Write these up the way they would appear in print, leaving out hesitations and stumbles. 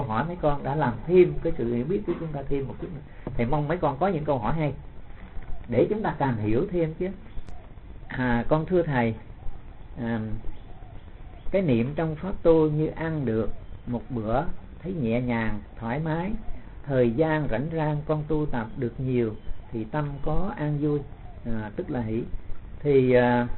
hỏi mấy con đã làm thêm cái sự hiểu biết của chúng ta thêm một chút nữa. Thầy mong mấy con có những câu hỏi hay để chúng ta càng hiểu thêm chứ. Con thưa thầy, cái niệm trong pháp tu như ăn được một bữa thấy nhẹ nhàng thoải mái, thời gian rảnh rang con tu tập được nhiều thì tâm có an vui, tức là hỷ. Thì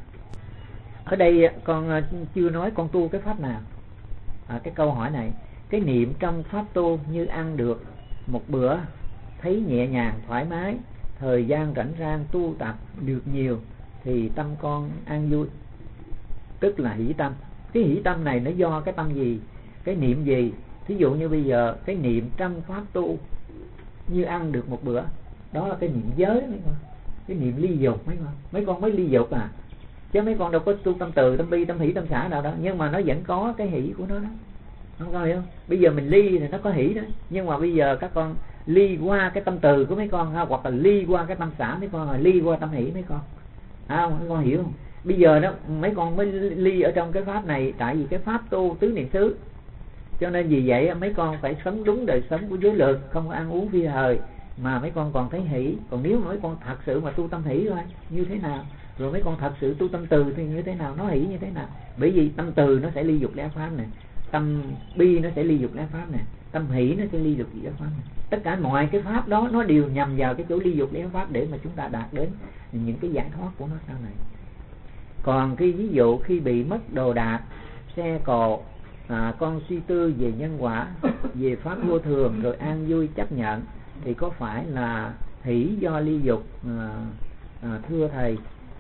ở đây con chưa nói con tu cái pháp nào. Cái câu hỏi này, cái niệm trong pháp tu như ăn được một bữa thấy nhẹ nhàng thoải mái, thời gian rảnh rang tu tập được nhiều thì tâm con an vui, tức là hỷ tâm. Cái hỷ tâm này nó do cái tâm gì, cái niệm gì? Thí dụ như bây giờ cái niệm trong pháp tu như ăn được một bữa, đó là cái niệm giới mấy con, cái niệm ly dục mấy con mới ly dục chứ mấy con đâu có tu tâm từ, tâm bi, tâm hỷ, tâm xả nào đâu, nhưng mà nó vẫn có cái hỷ của nó đó, không có hiểu không? Bây giờ mình ly thì nó có hỷ đó, nhưng mà bây giờ các con ly qua cái tâm từ của mấy con ha, hoặc là ly qua cái tâm xả mấy con, rồi ly qua tâm hỷ mấy con, không? Mấy con hiểu không? Bây giờ đó mấy con mới ly ở trong cái pháp này, tại vì cái pháp tu tứ niệm xứ, cho nên vì vậy mấy con phải sống đúng đời sống của giới luật, không có ăn uống phi thời, mà mấy con còn thấy hỷ. Còn nếu mà mấy con thật sự mà tu tâm hỷ rồi như thế nào, rồi mấy con thật sự tu tâm từ thì như thế nào, nó hỷ như thế nào? Bởi vì tâm từ nó sẽ ly dục lẽ pháp này, tâm bi nó sẽ ly dục lẽ pháp này, tâm hỷ nó sẽ ly dục lẽ pháp này. Tất cả mọi cái pháp đó nó đều nhằm vào cái chỗ ly dục lẽ pháp để mà chúng ta đạt đến những cái giải thoát của nó sau này. Còn cái ví dụ khi bị mất đồ đạc, xe cộ, con suy tư về nhân quả, về pháp vô thường, rồi an vui chấp nhận, thì có phải là hỷ do ly dục? Thưa thầy,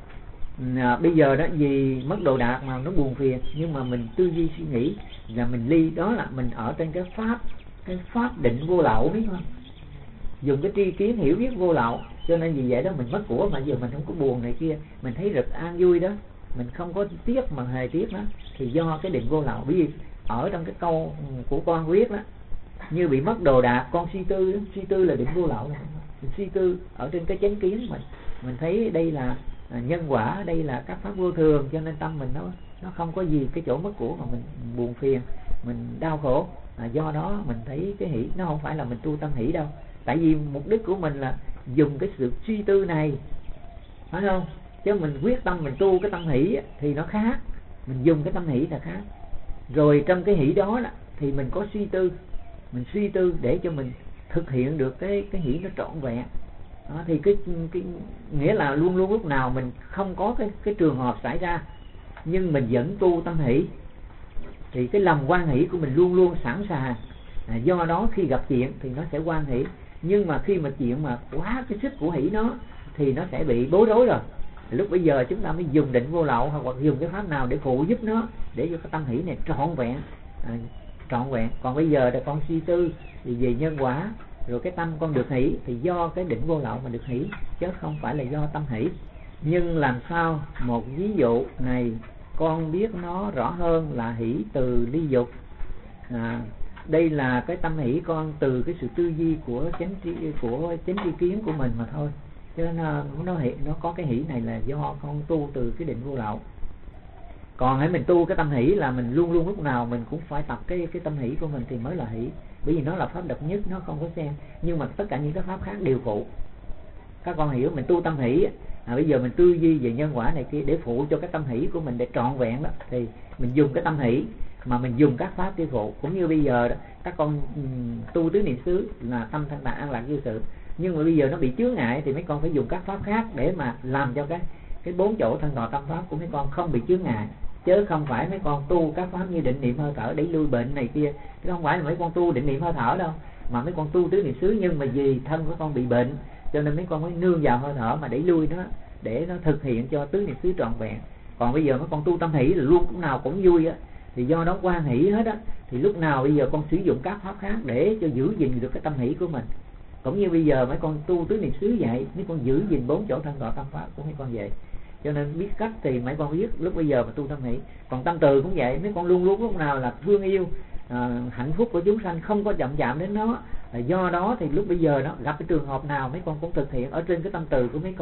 bây giờ đó vì mất đồ đạc mà nó buồn phiền, nhưng mà mình tư duy suy nghĩ là mình ly, đó là mình ở trên cái pháp định vô lậu, biết không? Dùng cái tri kiến hiểu biết vô lậu, cho nên vì vậy đó mình mất của mà giờ mình không có buồn này kia, mình thấy rất an vui đó, mình không có tiếc mà hề tiếc đó, thì do cái định vô lậu. Bởi vì ở trong cái câu của con viết đó, như bị mất đồ đạc con suy tư đó, suy tư là định vô lậu, mình suy tư ở trên cái chánh kiến mình thấy đây là nhân quả, đây là các pháp vô thường, cho nên tâm mình nó không có gì cái chỗ mất của mà mình buồn phiền, mình đau khổ. Do đó mình thấy cái hỷ nó không phải là mình tu tâm hỷ đâu, tại vì mục đích của mình là dùng cái sự suy tư này, phải không? Chứ mình quyết tâm mình tu cái tâm hỷ thì nó khác, mình dùng cái tâm hỷ là khác. Rồi trong cái hỷ đó thì mình có suy tư, mình suy tư để cho mình thực hiện được cái hỷ nó trọn vẹn. Thì cái nghĩa là luôn luôn lúc nào mình không có cái trường hợp xảy ra, nhưng mình vẫn tu tâm hỷ, thì cái lòng hoan hỷ của mình luôn luôn sẵn sàng. Do đó khi gặp chuyện thì nó sẽ hoan hỷ, nhưng mà khi mà chuyện mà quá cái sức của hỷ nó thì nó sẽ bị bối rối rồi. Lúc bây giờ chúng ta mới dùng định vô lậu, hoặc dùng cái pháp nào để phụ giúp nó, để cho cái tâm hỷ này trọn vẹn. Còn bây giờ là con suy tư thì về nhân quả, rồi cái tâm con được hỷ thì do cái định vô lậu mà được hỷ, chứ không phải là do tâm hỷ. Nhưng làm sao một ví dụ này con biết nó rõ hơn là hỷ từ ly dục. Đây là cái tâm hỷ con từ cái sự tư duy của chánh tri kiến của mình mà thôi, cho nên nó có cái hỷ này là do con tu từ cái định vô lậu. Còn hãy mình tu cái tâm hỷ là mình luôn luôn lúc nào mình cũng phải tập cái tâm hỷ của mình thì mới là hỷ, bởi vì nó là pháp độc nhất, nó không có xen. Nhưng mà tất cả những cái pháp khác đều phụ. Các con hiểu, mình tu tâm hỷ bây giờ mình tư duy về nhân quả này kia để phụ cho cái tâm hỷ của mình để trọn vẹn đó, thì mình dùng cái tâm hỷ mà mình dùng các pháp để phụ. Cũng như bây giờ đó, các con tu tứ niệm xứ là tâm thanh tạng an lạc vô sự, nhưng mà bây giờ nó bị chướng ngại thì mấy con phải dùng các pháp khác để mà làm cho cái bốn chỗ thân thọ tâm pháp của mấy con không bị chướng ngại, chứ không phải mấy con tu các pháp như định niệm hơi thở để lui bệnh này kia. Chứ không phải là mấy con tu định niệm hơi thở đâu, mà mấy con tu tứ niệm xứ, nhưng mà vì thân của con bị bệnh cho nên mấy con mới nương vào hơi thở mà đẩy lui nó, để nó thực hiện cho tứ niệm xứ trọn vẹn. Còn bây giờ mấy con tu tâm hỷ là luôn lúc nào cũng vui á, thì do đó quan hỷ hết á, thì lúc nào bây giờ con sử dụng các pháp khác để cho giữ gìn được cái tâm hỷ của mình. Cũng như bây giờ mấy con tu tứ niệm xứ vậy, mấy con giữ gìn bốn chỗ thân thọ tâm pháp của mấy con vậy. Cho nên biết cách thì mấy con biết lúc bây giờ mà tu tâm hỷ. Còn tâm từ cũng vậy, mấy con luôn luôn lúc nào là thương yêu hạnh phúc của chúng sanh, không có chạm đến nó. Do đó thì lúc bây giờ nó gặp cái trường hợp nào mấy con cũng thực hiện ở trên cái tâm từ của mấy con.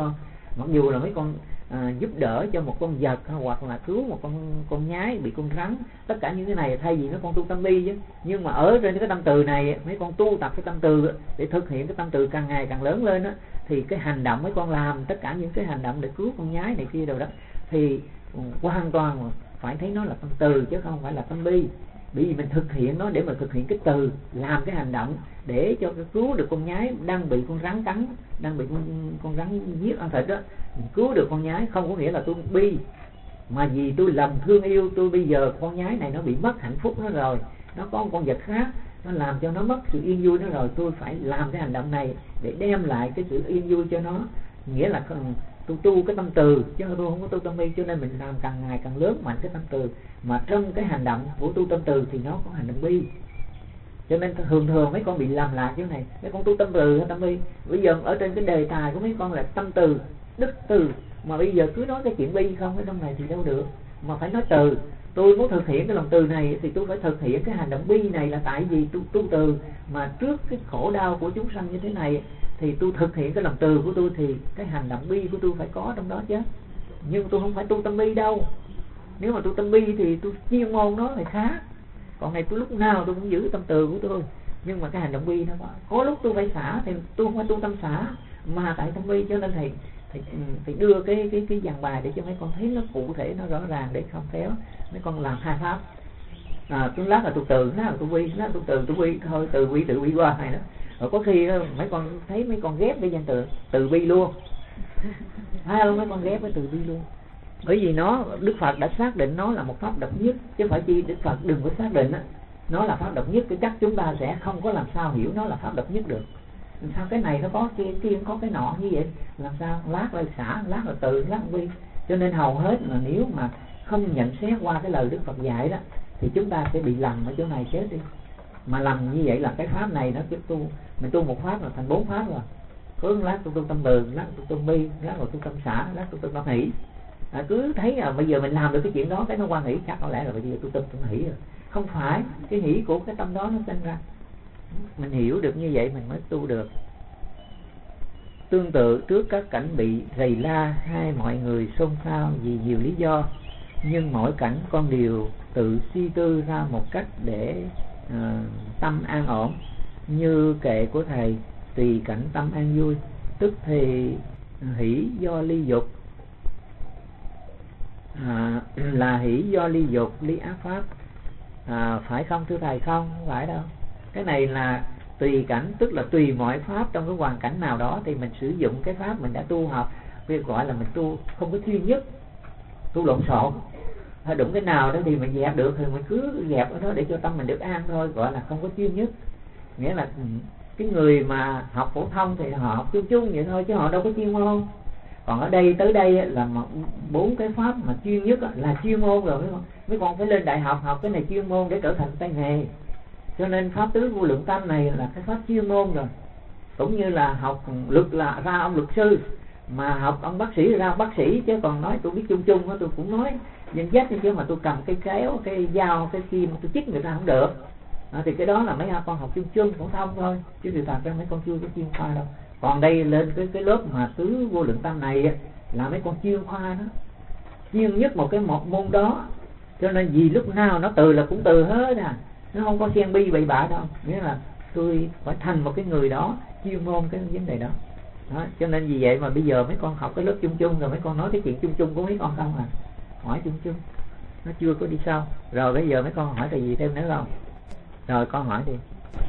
Mặc dù là mấy con giúp đỡ cho một con vật, hoặc là cứu một con nhái bị con rắn, tất cả những cái này thay vì mấy con tu tâm bi chứ. Nhưng mà ở trên cái tâm từ này, mấy con tu tập cái tâm từ để thực hiện cái tâm từ càng ngày càng lớn lên á, thì cái hành động mấy con làm tất cả những cái hành động để cứu con nhái này kia đâu đó thì hoàn toàn phải thấy nó là tâm từ chứ không phải là tâm bi. Bởi vì mình thực hiện nó để mà thực hiện cái từ, làm cái hành động để cho cái cứu được con nhái đang bị con rắn cắn, đang bị con rắn giết ăn thịt đó, mình cứu được con nhái, không có nghĩa là tôi bi, mà vì tôi lòng thương yêu, tôi bây giờ con nhái này nó bị mất hạnh phúc nó rồi, nó có một con vật khác nó làm cho nó mất sự yên vui nó rồi, tôi phải làm cái hành động này để đem lại cái sự yên vui cho nó. Nghĩa là tôi tu cái tâm từ chứ tôi không có tu tâm bi, cho nên mình làm càng ngày càng lớn mạnh cái tâm từ. Mà trong cái hành động của tu tâm từ thì nó có hành động bi, cho nên thường thường mấy con bị làm lạc như này, mấy con tu tâm từ hay tâm bi. Bây giờ ở trên cái đề tài của mấy con là tâm từ, đức từ, mà bây giờ cứ nói cái chuyện bi không ở trong này thì đâu được, mà phải nói từ. Tôi muốn thực hiện cái lòng từ này thì tôi phải thực hiện cái hành động bi này, là tại vì tôi tu từ mà trước cái khổ đau của chúng sanh như thế này thì tôi thực hiện cái lòng từ của tôi, thì cái hành động bi của tôi phải có trong đó chứ. Nhưng tôi không phải tu tâm bi đâu. Nếu mà tu tâm bi thì tôi chuyên môn nó phải khác, còn này tôi lúc nào tôi cũng giữ tâm từ của tôi. Nhưng mà cái hành động bi nó có lúc tôi phải xả thì tôi không phải tu tâm xả mà tại tâm bi, cho nên thầy đưa cái dàn bài để cho mấy con thấy nó cụ thể, nó rõ ràng, để không khéo mấy con làm hai pháp. Tôi lát là tu từ, lát là tu bi, lát là tu từ tu bi, thôi từ bi tự bi qua này đó. Rồi có khi mấy con thấy mấy con ghép với danh từ bi luôn, hay không, mấy con ghép với từ bi luôn. Bởi vì Đức Phật đã xác định nó là một pháp độc nhất, chứ phải chi Đức Phật đừng có xác định nó là pháp độc nhất, cái chắc chúng ta sẽ không có làm sao hiểu nó là pháp độc nhất được. Làm sao cái này nó có kia có cái nọ như vậy, làm sao lát là xả, lát là từ, lát là bi. Cho nên hầu hết là nếu mà không nhận xét qua cái lời Đức Phật dạy đó thì chúng ta sẽ bị lầm ở chỗ này chết đi. Mà lầm như vậy là cái pháp này nó mình tu một pháp là thành 4 pháp rồi. Có lát tu tâm từ, lát tu tâm bi, lát tu tâm xả, lát tu tâm hỷ. Cứ thấy bây giờ mình làm được cái chuyện đó, cái nó quan hỷ, chắc có lẽ là bây giờ tu tâm hỷ rồi. Không phải, cái hỷ của cái tâm đó nó sinh ra. Mình hiểu được như vậy mình mới tu được. Tương tự trước các cảnh bị rầy la hay mọi người xôn xao vì nhiều lý do, nhưng mỗi cảnh con đều tự suy tư ra một cách để tâm an ổn. Như kệ của thầy, tùy cảnh tâm an vui, tức thì hỷ do ly dục, là hỷ do ly dục, ly ác pháp. Phải không thưa thầy? Không phải đâu. Cái này là tùy cảnh, tức là tùy mọi pháp trong cái hoàn cảnh nào đó thì mình sử dụng cái pháp mình đã tu học. Việc gọi là mình tu không có chuyên nhất, tu lộn xộn. Đụng cái nào đó thì mình dẹp được thì mình cứ dẹp ở đó để cho tâm mình được an thôi, gọi là không có chuyên nhất. Nghĩa là cái người mà học phổ thông thì họ học chung chung vậy thôi chứ họ đâu có chuyên môn. Còn ở đây tới đây là 4 cái pháp mà chuyên nhất là chuyên môn rồi mấy con phải lên đại học học cái này chuyên môn để trở thành tay nghề. Cho nên pháp tứ vô lượng tâm này là cái pháp chuyên môn rồi. Cũng như là học luật là ra ông luật sư, mà học ông bác sĩ ra bác sĩ, chứ còn nói tôi biết chung chung tôi cũng nói danh sách chứ mà tôi cầm cái kéo, cái dao, cái kim tôi chích người ta không được. Thì cái đó là mấy con học chung chung phổ thông thôi, chứ thực ra mấy con chưa có chuyên khoa đâu. Còn đây lên cái lớp mà tứ vô lượng tâm này là mấy con chuyên khoa đó, chuyên nhất một môn đó. Cho nên vì lúc nào nó từ là cũng từ hết nó không có xen bi bậy bạ đâu. Nghĩa là tôi phải thành một cái người đó chuyên môn cái vấn đề đó. Cho nên vì vậy mà bây giờ mấy con học cái lớp chung chung rồi mấy con nói cái chuyện chung chung của mấy con không hỏi chung chung, nó chưa có đi sâu. Rồi bây giờ mấy con hỏi cái gì thêm nữa không? Rồi con hỏi đi.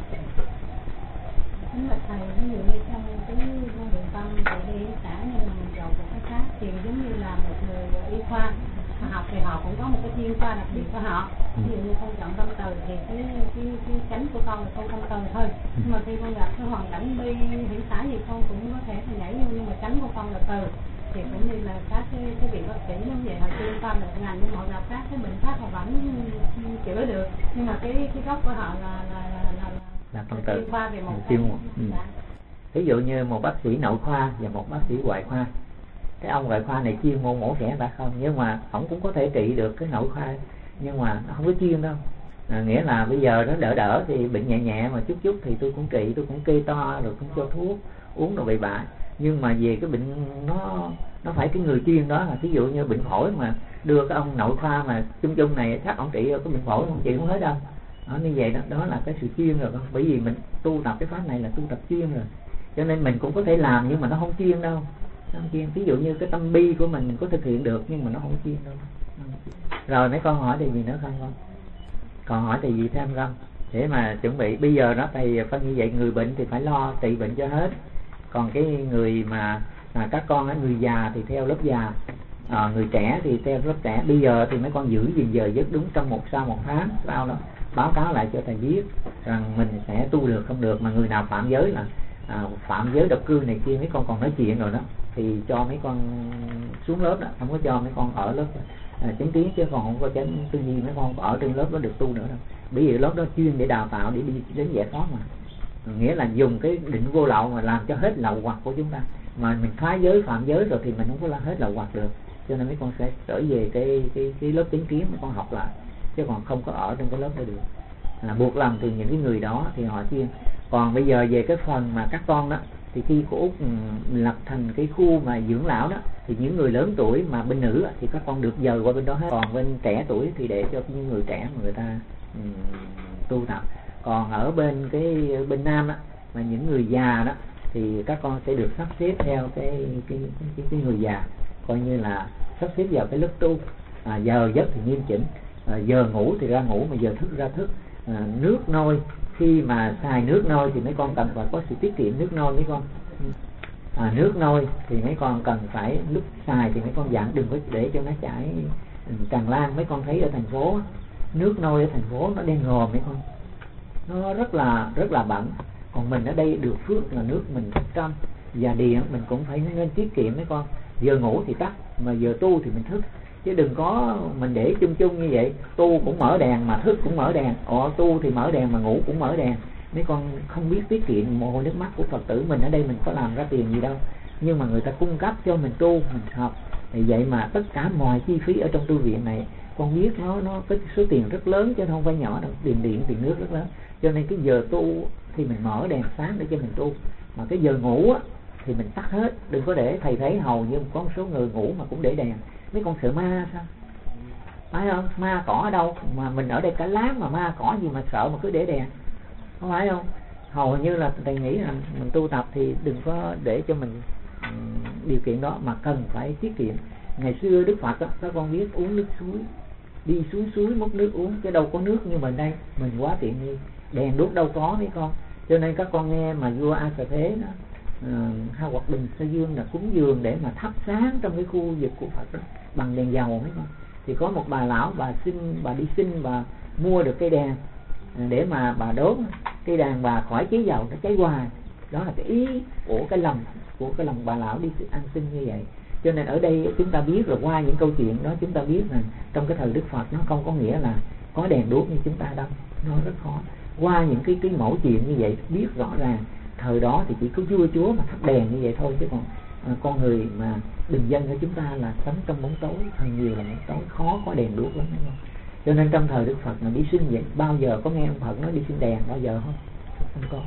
Đúng là thầy, ví dụ như trong cái vô lượng tâm tự đi xã như là mình chọn một cái khác thì giống như là một người y khoa mà học thì họ cũng có một cái chuyên khoa đặc biệt của họ. Ví dụ như con chọn tâm từ thì cái cánh của con là con tâm từ thôi. Nhưng mà khi con gặp cái hoàn cảnh bi hiển xã gì con cũng có thể nhảy vô, nhưng mà cánh của con là từ. Thì cũng như là các cái vị bác sĩ giống vậy, họ chuyên khoa một ngành nhưng họ gặp các cái bệnh khác họ vẫn chữa được. Nhưng mà cái gốc của họ là tâm từ, chuyên khoa về một chuyên môn. Ví dụ như một bác sĩ nội khoa và một bác sĩ ngoại khoa. Cái ông ngoại khoa này chuyên môn mổ xẻ đã không, nhưng mà ông cũng có thể trị được cái nội khoa, nhưng mà nó không có chuyên đâu. Nghĩa là bây giờ nó đỡ thì bệnh nhẹ nhẹ mà chút thì tôi cũng trị, tôi cũng kê to rồi cũng cho thuốc uống rồi bậy bạ. Nhưng mà về cái bệnh nó phải cái người chuyên đó, là ví dụ như bệnh phổi mà đưa cái ông nội khoa mà chung này chắc ông trị cái bệnh phổi không trị không hết đâu. Đó, như vậy đó là cái sự chuyên rồi. Bởi vì mình tu tập cái pháp này là tu tập chuyên rồi, cho nên mình cũng có thể làm nhưng mà nó không chuyên đâu. Nó không chuyên. Ví dụ như cái tâm bi của mình có thực hiện được nhưng mà nó không chuyên đâu. Rồi mấy con hỏi điều gì nữa không con? Còn hỏi thì gì thêm không? Để mà chuẩn bị bây giờ đó thầy phân như vậy, người bệnh thì phải lo trị bệnh cho hết. Còn cái người mà các con á, người già thì theo lớp già, người trẻ thì theo lớp trẻ. Bây giờ thì mấy con giữ gìn giờ giấc đúng trong sau một tháng, sau đó báo cáo lại cho thầy biết rằng mình sẽ tu được không được. Mà người nào phạm giới là phạm giới độc cư này kia, mấy con còn nói chuyện rồi đó, thì cho mấy con xuống lớp đó, không có cho mấy con ở lớp chánh kiến, chứ còn không có chánh tư duy, mấy con ở trên lớp đó được tu nữa đâu. Bởi vì lớp đó chuyên để đào tạo để đi đến giải thoát mà. Nghĩa là dùng cái định vô lậu mà làm cho hết lậu hoặc của chúng ta. Mà mình phá giới phạm giới rồi thì mình không có làm hết lậu hoặc được. Cho nên mấy con sẽ trở về cái lớp chánh kiến, mấy con học lại, chứ còn không có ở trong cái lớp đó được. Buộc lòng từ những cái người đó thì họ chuyên. Còn bây giờ về cái phần mà các con đó, thì khi cô Út lập thành cái khu mà dưỡng lão đó, thì những người lớn tuổi mà bên nữ thì các con được dời qua bên đó hết. Còn bên trẻ tuổi thì để cho những người trẻ mà người ta tu tập. Còn ở bên nam đó, mà những người già đó thì các con sẽ được sắp xếp theo cái người già, coi như là sắp xếp vào cái lớp tu. Giờ giấc thì nghiêm chỉnh, giờ ngủ thì ra ngủ, mà giờ thức ra thức. Nước nôi, khi mà xài nước nôi thì mấy con cần phải có sự tiết kiệm nước nôi mấy con. Nước nôi thì mấy con cần phải lúc xài thì mấy con dặn đừng có để cho nó chảy tràn lan. Mấy con thấy ở thành phố, nước nôi ở thành phố nó đen ngòm mấy con, nó rất là bẩn. Còn mình ở đây được phước là nước mình trong, và điện mình cũng phải nên tiết kiệm mấy con. Giờ ngủ thì tắt, mà giờ tu thì mình thức, chứ đừng có mình để chung như vậy. Tu cũng mở đèn mà thức cũng mở đèn, tu thì mở đèn mà ngủ cũng mở đèn. Mấy con không biết tiết kiệm mồ hôi nước mắt của Phật tử mình. Ở đây mình có làm ra tiền gì đâu, nhưng mà người ta cung cấp cho mình tu, mình học. Vì vậy mà tất cả mọi chi phí ở trong tu viện này con biết nó có số tiền rất lớn chứ không phải nhỏ đâu. Tiền điện, tiền nước rất lớn. Cho nên cái giờ tu thì mình mở đèn sáng để cho mình tu, mà cái giờ ngủ thì mình tắt hết. Đừng có để thầy thấy hầu như có một số người ngủ mà cũng để đèn. Mấy con sợ ma sao? Phải không? Ma cỏ ở đâu? Mà mình ở đây cả láng mà ma cỏ gì mà sợ mà cứ để đèn, không phải không? Hầu như là thầy nghĩ là mình tu tập thì đừng có để cho mình điều kiện đó, mà cần phải tiết kiệm. Ngày xưa Đức Phật các con biết uống nước suối, đi xuống suối múc nước uống, chứ đâu có nước như mình đây. Mình quá tiện nghi, đèn đuốc đâu có mấy con. Cho nên các con nghe mà vua A Xà Thế đó, Ha Hoạt Bình Sa Dương là cúng dường để mà thắp sáng trong cái khu vực của Phật đó, bằng đèn dầu mấy con. Thì có một bà lão, bà đi xin, bà mua được cây đèn để mà bà đốt cây đèn bà khỏi cháy dầu, nó cháy hoài. Đó là cái ý của cái lòng bà lão đi ăn xin như vậy. Cho nên ở đây chúng ta biết rồi, qua những câu chuyện đó chúng ta biết rằng trong cái thời Đức Phật nó không có nghĩa là có đèn đuốc như chúng ta đâu, nó rất khó. Qua những cái mẫu chuyện như vậy biết rõ ràng thời đó thì chỉ có vua chúa mà thắp đèn như vậy thôi, chứ còn con người mà bình dân của chúng ta là sống trong bóng tối, thời nhiều là bóng tối, khó có đèn đuốc lắm đúng không? Cho nên trong thời Đức Phật mà đi xin vậy, bao giờ có nghe ông Phật nói đi xin đèn bao giờ không có.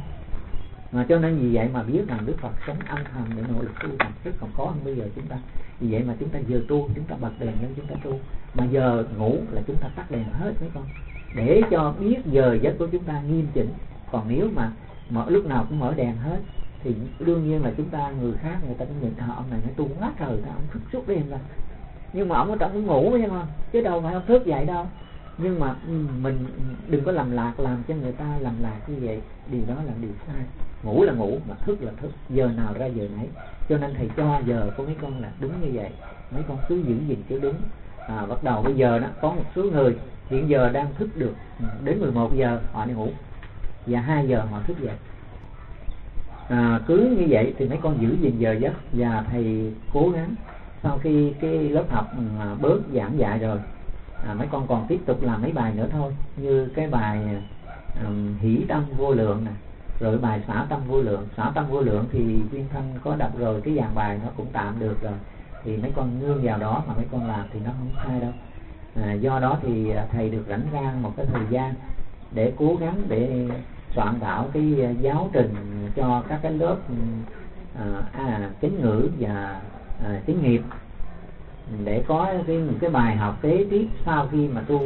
Mà cho nên vì vậy mà biết rằng Đức Phật sống âm thầm để nỗ lực tu tập rất còn khó hơn bây giờ chúng ta. Vì vậy mà chúng ta giờ tu chúng ta bật đèn lên chúng ta tu, mà giờ ngủ là chúng ta tắt đèn hết mấy con, để cho biết giờ giấc của chúng ta nghiêm chỉnh. Còn nếu mà lúc nào cũng mở đèn hết thì đương nhiên là chúng ta, người khác người ta cũng nhìn ông này nó tu quá trời, ta ông thức suốt đêm rồi, nhưng mà ông ở trong cũng ngủ vậy mà, chứ đâu phải ông thức dậy đâu. Nhưng mà mình đừng có làm lạc, làm cho người ta làm lạc như vậy, điều đó là điều sai. Ngủ là ngủ mà thức là thức, giờ nào ra giờ nấy. Cho nên thầy cho giờ của mấy con là đúng như vậy, mấy con cứ giữ gìn cho đúng. Bắt đầu bây giờ đó có một số người hiện giờ đang thức được đến 11 giờ họ đi ngủ và 2 giờ họ thức dậy. Cứ như vậy thì mấy con giữ gìn giờ giấc, và thầy cố gắng sau khi cái lớp học bớt giảng dạy rồi, mấy con còn tiếp tục làm mấy bài nữa thôi, như cái bài hỷ tâm vô lượng này, rồi bài xả tâm vô lượng. Xả tâm vô lượng thì Duyên Thanh có đọc rồi, cái dàn bài nó cũng tạm được rồi, thì mấy con nương vào đó mà mấy con làm thì nó không sai đâu. Do đó thì thầy được rảnh rang một cái thời gian để cố gắng để soạn thảo cái giáo trình cho các cái lớp chánh ngữ và chánh nghiệp, để có những cái bài học kế tiếp sau khi mà tu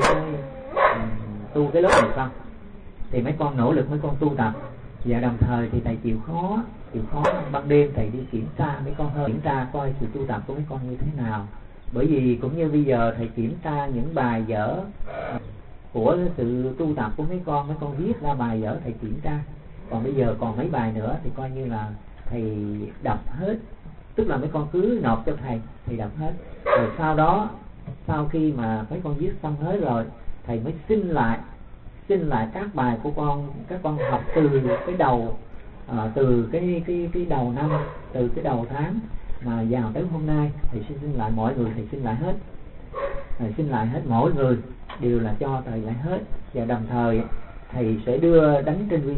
cái lớp này xong thì mấy con nỗ lực mấy con tu tập. Và đồng thời thì thầy chịu khó ban đêm thầy đi kiểm tra mấy con, kiểm tra coi sự tu tập của mấy con như thế nào. Bởi vì cũng như bây giờ thầy kiểm tra những bài vở của sự tu tập của mấy con viết ra bài vở thầy kiểm tra. Còn bây giờ còn mấy bài nữa thì coi như là thầy đọc hết, tức là mấy con cứ nộp cho thầy đọc hết. Rồi sau đó, sau khi mà mấy con viết xong hết rồi, thầy mới xin lại các bài của các con học từ cái đầu, từ cái đầu năm, từ cái đầu tháng mà vào tới hôm nay. Thầy xin lại mọi người, thầy xin lại hết. Thầy xin lại hết, mỗi người đều là cho thầy lại hết. Và đồng thời thầy sẽ đưa đánh trên vi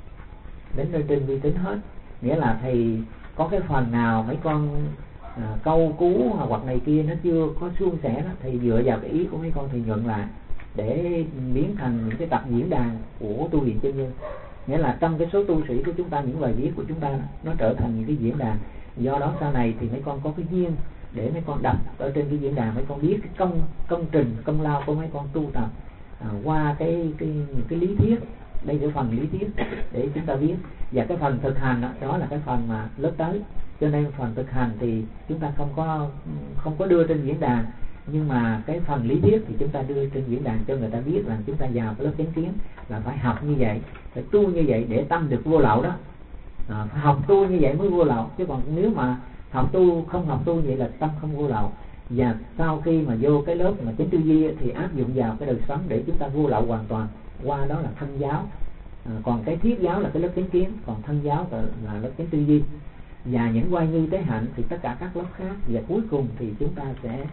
tính hết. Nghĩa là thầy có cái phần nào mấy con câu cú hoặc này kia nó chưa có suôn sẻ đó, thầy dựa vào cái ý của mấy con thì nhuận lại để biến thành những cái tập diễn đàn của tu viện chân nhân. Nghĩa là trong cái số tu sĩ của chúng ta, những bài viết của chúng ta nó trở thành những cái diễn đàn. Do đó sau này thì mấy con có cái duyên để mấy con đọc ở trên cái diễn đàn, mấy con biết cái công trình công lao của mấy con tu tập qua những cái lý thuyết. Đây là phần lý thuyết để chúng ta biết, và cái phần thực hành đó là cái phần mà lớp tới. Cho nên phần thực hành thì chúng ta không có đưa trên diễn đàn, nhưng mà cái phần lý thuyết thì chúng ta đưa trên diễn đàn cho người ta biết là chúng ta vào cái lớp chánh kiến là phải học như vậy, phải tu như vậy để tâm được vô lậu đó. Phải học tu như vậy mới vô lậu, chứ còn nếu mà không học tu vậy là tâm không vô lậu. Và sau khi mà vô cái lớp mà chánh tư duy thì áp dụng vào cái đời sống để chúng ta vô lậu hoàn toàn. Qua đó là thân giáo, còn cái thiết giáo là cái lớp chánh kiến, còn thân giáo là lớp chánh tư duy. Và những quay như tế hạnh thì tất cả các lớp khác, và cuối cùng thì chúng ta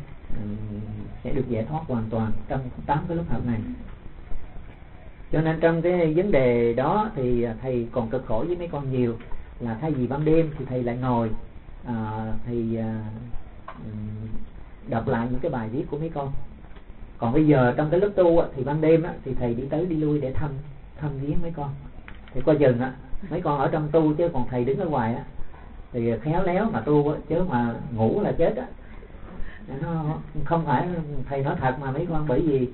sẽ được giải thoát hoàn toàn trong 8 cái lớp học này. Cho nên trong cái vấn đề đó thì thầy còn cực khổ với mấy con nhiều, là thay vì ban đêm thì thầy lại ngồi thầy đọc lại những cái bài viết của mấy con. Còn bây giờ trong cái lớp tu thì ban đêm thì thầy đi tới đi lui để thăm viếng mấy con. Thì coi chừng mấy con ở trong tu, chứ còn thầy đứng ở ngoài thì khéo léo mà tu chứ mà ngủ là chết á. Nó không phải thầy nói thật mà mấy con, bởi vì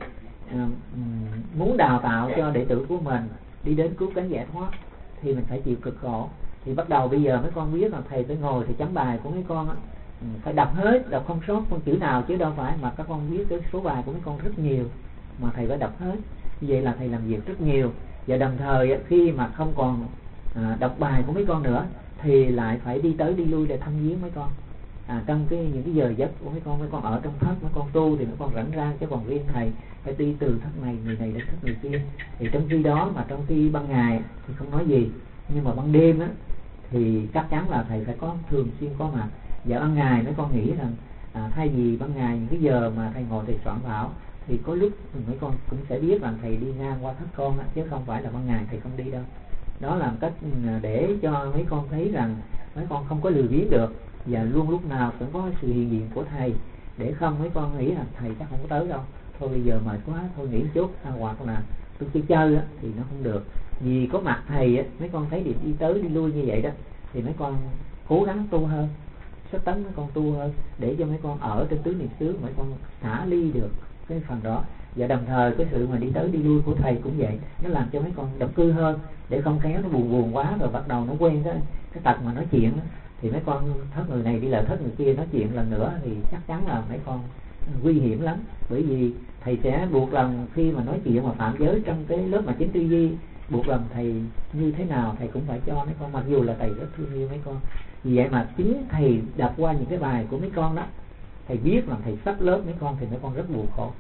muốn đào tạo cho đệ tử của mình đi đến cứu cánh giải thoát thì mình phải chịu cực khổ. Thì bắt đầu bây giờ mấy con biết là thầy phải ngồi thì chấm bài của mấy con phải đọc hết, đọc không sót con chữ nào, chứ đâu phải mà các con biết cái số bài của mấy con rất nhiều mà thầy phải đọc hết. Như vậy là thầy làm việc rất nhiều. Và đồng thời khi mà không còn đọc bài của mấy con nữa thì lại phải đi tới đi lui để thăm viếng mấy con. Trong những cái giờ giấc của mấy con ở trong thất, mấy con tu thì mấy con rảnh rang, chứ còn riêng thầy phải đi từ thất này người này đến thất người kia. Thì trong khi đó mà trong khi ban ngày thì không nói gì, nhưng mà ban đêm thì chắc chắn là thầy phải thường xuyên có mặt. Và ban ngày mấy con nghĩ rằng thay vì ban ngày những cái giờ mà thầy ngồi thầy soạn thảo thì có lúc mấy con cũng sẽ biết rằng thầy đi ngang qua thất con chứ không phải là ban ngày thầy không đi đâu. Đó là cách để cho mấy con thấy rằng mấy con không có lười biếng được, và luôn lúc nào cũng có sự hiện diện của thầy, để không mấy con nghĩ là thầy chắc không có tới đâu, thôi bây giờ mệt quá thôi nghỉ một chút, hoặc là tôi chơi thì nó không được. Vì có mặt thầy mấy con thấy đi tới đi lui như vậy đó thì mấy con cố gắng tu hơn, sắp tấn mấy con tu hơn, để cho mấy con ở trên tứ niệm xứ mấy con xả ly được cái phần đó. Và đồng thời cái sự mà đi tới đi lui của thầy cũng vậy, nó làm cho mấy con động cư hơn, để không khéo nó buồn quá rồi bắt đầu nó quen cái tật mà nói chuyện đó. Thì mấy con thất người này đi lại thất người kia nói chuyện lần nữa thì chắc chắn là mấy con nguy hiểm lắm. Bởi vì thầy sẽ buộc lòng khi mà nói chuyện mà phạm giới trong cái lớp mà chính tư duy, buộc lòng thầy như thế nào thầy cũng phải cho mấy con, mặc dù là thầy rất thương yêu mấy con. Vì vậy mà chính thầy đọc qua những cái bài của mấy con đó, thầy biết là thầy sắp lớp mấy con thì mấy con rất buồn khổ.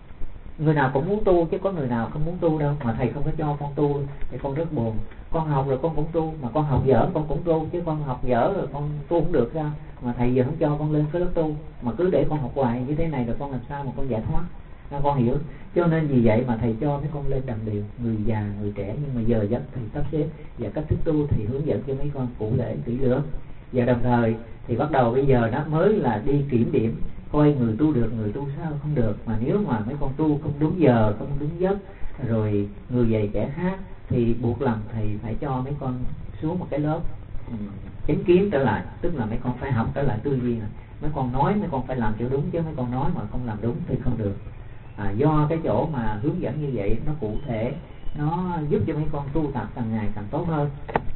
Người nào cũng muốn tu chứ có người nào không muốn tu đâu, mà thầy không có cho con tu thì con rất buồn. Con học rồi con cũng tu, mà con học dở con cũng tu, chứ con học dở rồi con tu không được sao? Mà thầy giờ không cho con lên cái lớp tu, mà cứ để con học hoài như thế này rồi con làm sao mà con giải thoát? Con hiểu. Cho nên vì vậy mà thầy cho mấy con lên đầm đều, người già người trẻ, nhưng mà giờ giấc thầy sắp xếp và cách thức tu thì hướng dẫn cho mấy con cụ thể kỹ lưỡng. Và đồng thời thì bắt đầu bây giờ nó mới là đi kiểm điểm coi người tu được, người tu sao không được. Mà nếu mà mấy con tu không đúng giờ, không đúng giấc, rồi người dạy kẻ khác, thì buộc lòng thầy phải cho mấy con xuống một cái lớp chánh kiến trở lại, tức là mấy con phải học trở lại tư duy này. Mấy con nói mấy con phải làm cho đúng, chứ mấy con nói mà không làm đúng thì không được. Do cái chỗ mà hướng dẫn như vậy nó cụ thể, nó giúp cho mấy con tu tập càng ngày càng tốt hơn,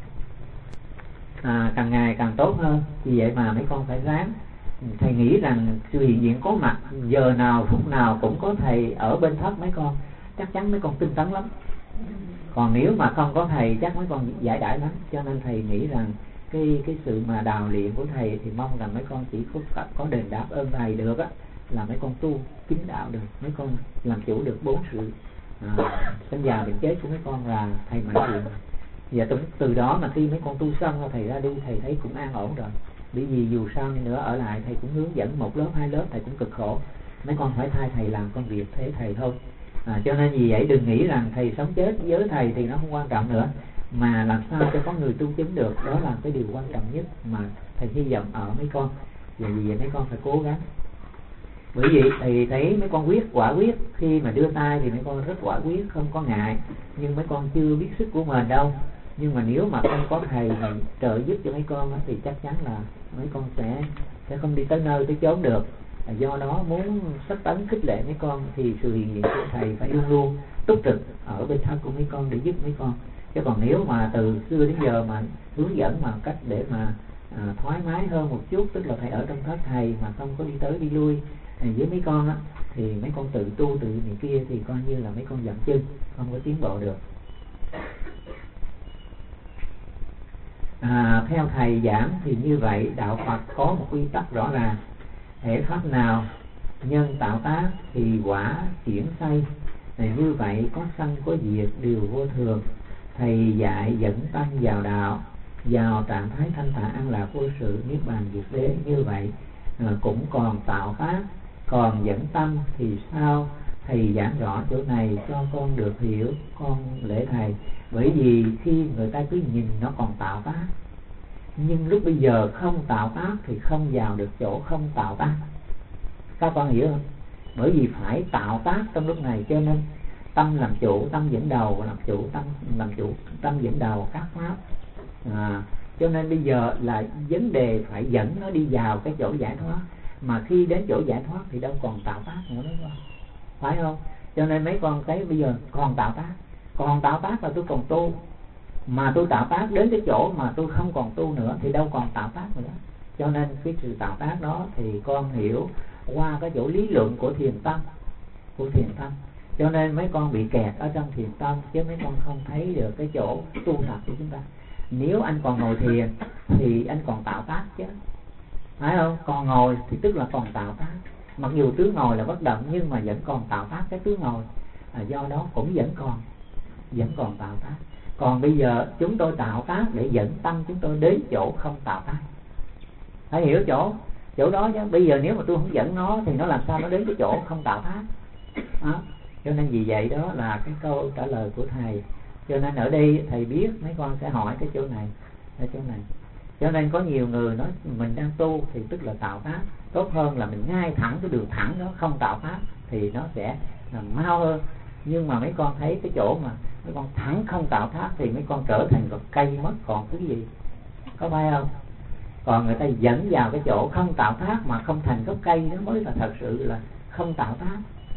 càng ngày càng tốt hơn. Vì vậy mà mấy con phải ráng. Thầy nghĩ rằng sự hiện diện có mặt giờ nào phút nào cũng có thầy ở bên thất mấy con, chắc chắn mấy con tinh tấn lắm. Còn nếu mà không có thầy chắc mấy con giải đãi lắm. Cho nên thầy nghĩ rằng cái sự mà đào luyện của thầy thì mong rằng mấy con chỉ có đền đáp ơn thầy được á, là mấy con tu kính đạo được, mấy con làm chủ được 4 sự sinh già bệnh chết của mấy con là thầy mạnh chuyện. Và từ đó mà khi mấy con tu xong thầy ra đi, thầy thấy cũng an ổn rồi. Bởi vì dù sao đi nữa ở lại thầy cũng hướng dẫn 1 lớp 2 lớp, thầy cũng cực khổ. Mấy con phải thay thầy làm công việc thế thầy thôi. Cho nên vì vậy đừng nghĩ rằng thầy sống chết với thầy thì nó không quan trọng nữa, mà làm sao cho có người tu chứng được, đó là cái điều quan trọng nhất mà thầy hy vọng ở mấy con. Và vì vậy mấy con phải cố gắng. Bởi vì thầy thấy mấy con quả quyết, khi mà đưa tay thì mấy con rất quả quyết, không có ngại. Nhưng mấy con chưa biết sức của mình đâu. Nhưng mà nếu mà không có thầy trợ giúp cho mấy con thì chắc chắn là mấy con sẽ không đi tới nơi tới chốn được. Do đó muốn sách tấn khích lệ mấy con thì sự hiện diện của thầy phải luôn luôn túc trực ở bên thân của mấy con để giúp mấy con. Chứ còn nếu mà từ xưa đến giờ mà hướng dẫn mà cách để mà thoải mái hơn một chút, tức là thầy ở trong thất thầy mà không có đi tới đi lui với mấy con á, thì mấy con tự tu tự này kia thì coi như là mấy con dậm chân, không có tiến bộ được. Theo thầy giảng thì như vậy, đạo Phật có một quy tắc rõ ràng: thể pháp nào nhân tạo tác thì quả chuyển xây. Như vậy có sanh có diệt đều vô thường. Thầy dạy dẫn tâm vào đạo, vào trạng thái thanh thản an lạc vô sự niết bàn diệt đế. Như vậy cũng còn tạo tác, còn dẫn tâm thì sao? Thầy giảng rõ chỗ này cho con được hiểu, con lễ thầy. Bởi vì khi người ta cứ nhìn nó còn tạo tác, nhưng lúc bây giờ không tạo tác thì không vào được chỗ không tạo tác. Các con hiểu không? Bởi vì phải tạo tác trong lúc này, cho nên tâm làm chủ, tâm dẫn đầu, làm chủ tâm, làm chủ tâm dẫn đầu các pháp. Cho nên bây giờ là vấn đề phải dẫn nó đi vào cái chỗ giải thoát. Mà khi đến chỗ giải thoát thì đâu còn tạo tác nữa đấy con, phải không? Cho nên mấy con thấy bây giờ còn tạo tác là tôi còn tu. Mà tôi tạo tác đến cái chỗ mà tôi không còn tu nữa thì đâu còn tạo tác nữa. Cho nên cái sự tạo tác đó thì con hiểu qua cái chỗ lý luận của thiền tâm, cho nên mấy con bị kẹt ở trong thiền tâm, chứ mấy con không thấy được cái chỗ tu tập của chúng ta. Nếu anh còn ngồi thiền thì anh còn tạo tác chứ, phải không? Còn ngồi thì tức là còn tạo tác. Mặc dù tướng ngồi là bất động nhưng mà vẫn còn tạo tác cái tướng ngồi. Do đó cũng vẫn còn tạo tác. Còn bây giờ chúng tôi tạo tác để dẫn tâm chúng tôi đến chỗ không tạo tác. Phải hiểu chỗ đó chứ. Bây giờ nếu mà tôi không dẫn nó thì nó làm sao nó đến cái chỗ không tạo tác. Cho nên vì vậy đó là cái câu trả lời của thầy. Cho nên ở đây thầy biết mấy con sẽ hỏi cái chỗ này. Cho nên có nhiều người nói mình đang tu thì tức là tạo tác. Tốt hơn là mình ngay thẳng cái đường thẳng đó, không tạo tác thì nó sẽ là mau hơn. Nhưng mà mấy con thấy cái chỗ mà mấy con thẳng không tạo tác thì mấy con trở thành gốc cây mất còn cái gì, có phải không? Còn người ta dẫn vào cái chỗ không tạo tác mà không thành gốc cây, nó mới là thật sự là không tạo tác.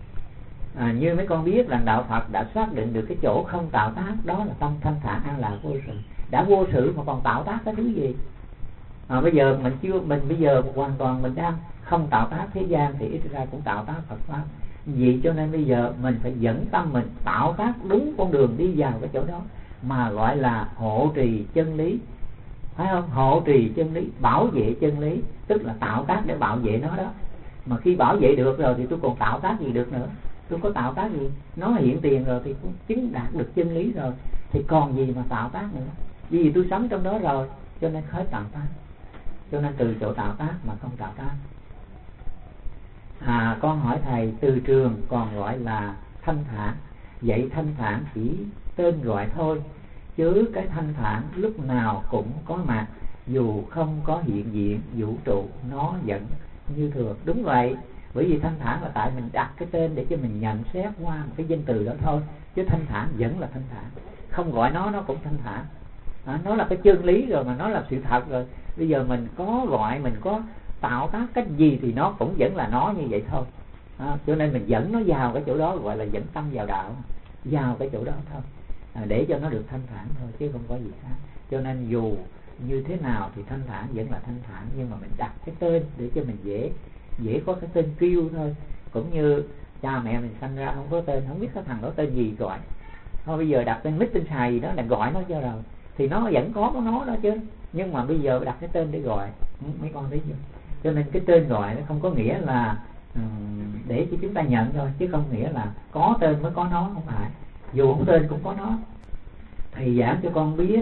Như mấy con biết là đạo Phật đã xác định được cái chỗ không tạo tác, đó là tâm thanh thản an lạc vô sự. Đã vô sự mà còn tạo tác cái thứ gì? Bây giờ mình bây giờ hoàn toàn mình đang không tạo tác thế gian thì ít ra cũng tạo tác Phật pháp. Vì cho nên bây giờ mình phải dẫn tâm mình tạo tác đúng con đường đi vào cái chỗ đó, mà gọi là hộ trì chân lý, phải không? Hộ trì chân lý, bảo vệ chân lý, tức là tạo tác để bảo vệ nó đó. Mà khi bảo vệ được rồi thì tôi còn tạo tác gì được nữa? Tôi có tạo tác gì? Nó hiện tiền rồi thì cũng chứng đạt được chân lý rồi, thì còn gì mà tạo tác nữa? Vì tôi sống trong đó rồi, cho nên khởi tạo tác. Cho nên từ chỗ tạo tác mà không tạo tác. Con hỏi thầy, từ trường còn gọi là thanh thản. Vậy thanh thản chỉ tên gọi thôi, chứ cái thanh thản lúc nào cũng có mặt, dù không có hiện diện vũ trụ nó vẫn như thường. Đúng vậy, bởi vì thanh thản là tại mình đặt cái tên để cho mình nhận xét qua một cái danh từ đó thôi, chứ thanh thản vẫn là thanh thản. Không gọi nó cũng thanh thản. Nó là cái chân lý rồi, mà nó là sự thật rồi. Bây giờ mình có gọi, mình có tạo tác cách gì thì nó cũng vẫn là nó như vậy thôi. Cho nên mình dẫn nó vào cái chỗ đó, gọi là dẫn tâm vào đạo, vào cái chỗ đó thôi, để cho nó được thanh thản thôi, chứ không có gì khác. Cho nên dù như thế nào thì thanh thản vẫn là thanh thản, nhưng mà mình đặt cái tên để cho mình dễ có cái tên kêu thôi. Cũng như cha mẹ mình sanh ra không có tên, không biết cái thằng đó tên gì gọi, thôi bây giờ đặt tên Mít tên Xài gì đó là gọi nó cho rồi, thì nó vẫn có nó đó chứ. Nhưng mà bây giờ đặt cái tên để gọi, mấy con thấy chưa? Cho nên cái tên gọi nó không có nghĩa là để cho chúng ta nhận thôi, chứ không nghĩa là có tên mới có nó, không phải. Dù không tên cũng có nó. Thầy giảng cho con biết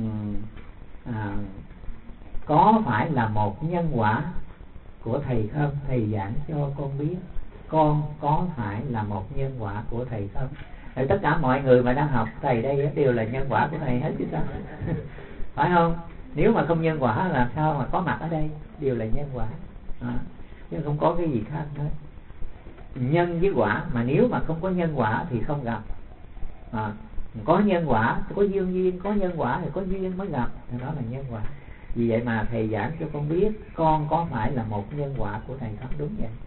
có phải là một nhân quả của thầy không? Thầy giảng cho con biết con có phải là một nhân quả của thầy không? Thì tất cả mọi người mà đang học thầy đây đều là nhân quả của thầy hết chứ sao? Phải không? Nếu mà không nhân quả làm sao mà có mặt ở đây? Đều là nhân quả, chứ không có cái gì khác hết. Nhân với quả, mà nếu mà không có nhân quả thì không gặp. Có nhân quả có duyên, có nhân quả thì có duyên mới gặp, thì đó là nhân quả. Vì vậy mà thầy giảng cho con biết con có phải là một nhân quả của thầy không? Đúng vậy.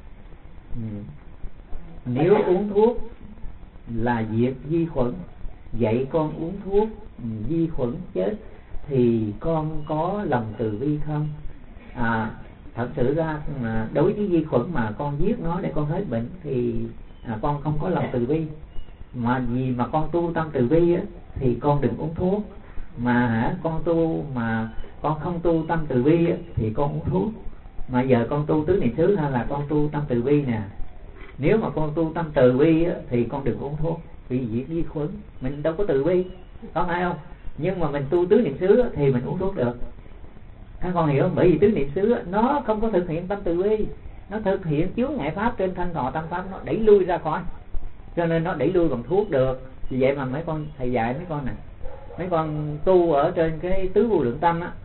Nếu uống thuốc là diệt vi khuẩn, vậy con uống thuốc vi khuẩn chết thì con có lòng từ bi không? Thật sự ra đối với vi khuẩn mà con giết nó để con hết bệnh thì con không có lòng từ bi. Mà vì mà con tu tâm từ bi á, thì con đừng uống thuốc. Mà con tu mà con không tu tâm từ bi á, thì con uống thuốc. Mà giờ con tu tứ niệm xứ hay là con tu tâm từ bi nè. Nếu mà con tu tâm từ bi á, thì con đừng uống thuốc, vì diệt vi khuẩn. Mình đâu có từ bi, có phải không? Nhưng mà mình tu tứ niệm xứ á, thì mình uống thuốc được. Các con hiểu không? Bởi vì tứ niệm xứ á, nó không có thực hiện tâm từ bi, nó thực hiện chướng ngại pháp trên thanh thọ tâm pháp, nó đẩy lui ra khỏi, cho nên nó đẩy lui bằng thuốc được. Vì vậy mà mấy con thầy dạy mấy con này, mấy con tu ở trên cái tứ vô lượng tâm á,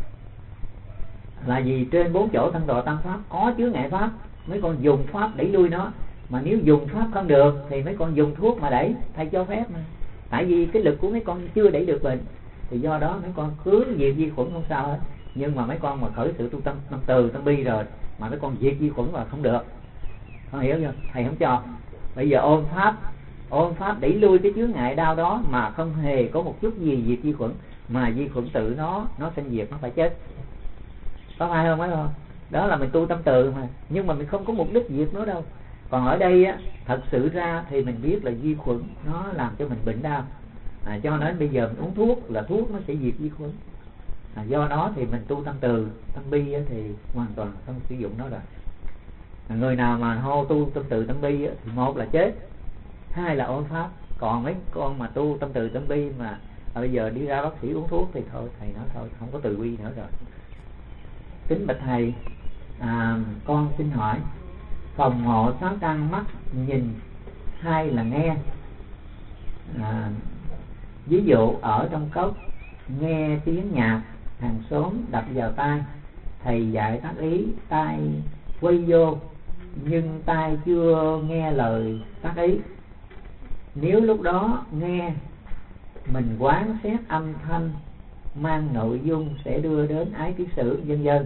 là vì trên bốn chỗ thanh thọ tâm pháp có chướng ngại pháp, mấy con dùng pháp đẩy lui nó. Mà nếu dùng pháp không được thì mấy con dùng thuốc mà đẩy, thầy cho phép mà. Tại vì cái lực của mấy con chưa đẩy được bệnh, thì do đó mấy con cứ diệt vi khuẩn không sao hết. Nhưng mà mấy con mà khởi sự tu tâm từ tâm bi rồi mà mấy con diệt vi khuẩn là không được. Con hiểu chưa? Thầy không cho. Bây giờ ôn pháp đẩy lui cái chướng ngại đau đó, mà không hề có một chút gì diệt vi khuẩn, mà vi khuẩn tự nó sinh diệt, nó phải chết. Có phải không mấy con? Đó là mình tu tâm từ mà, nhưng mà mình không có mục đích diệt nó đâu. Còn ở đây á, thật sự ra thì mình biết là vi khuẩn nó làm cho mình bệnh đau, cho nên bây giờ mình uống thuốc là thuốc nó sẽ diệt vi khuẩn. Do đó thì mình tu tâm từ tâm bi á, thì hoàn toàn không sử dụng nó rồi. Người nào mà hô tu tâm từ tâm bi á, thì một là chết, hai là ôn pháp. Còn mấy con mà tu tâm từ tâm bi mà bây giờ đi ra bác sĩ uống thuốc thì thôi, thầy nói thôi, không có từ bi nữa rồi. Kính bạch thầy, con xin hỏi, phòng hộ sáu căn mắt nhìn hay là nghe? Ví dụ ở trong cốc nghe tiếng nhạc hàng xóm đập vào tai, thầy dạy tác ý, tai quay vô nhưng tai chưa nghe lời tác ý. Nếu lúc đó nghe mình quán xét âm thanh mang nội dung sẽ đưa đến ái kiến sử vân vân,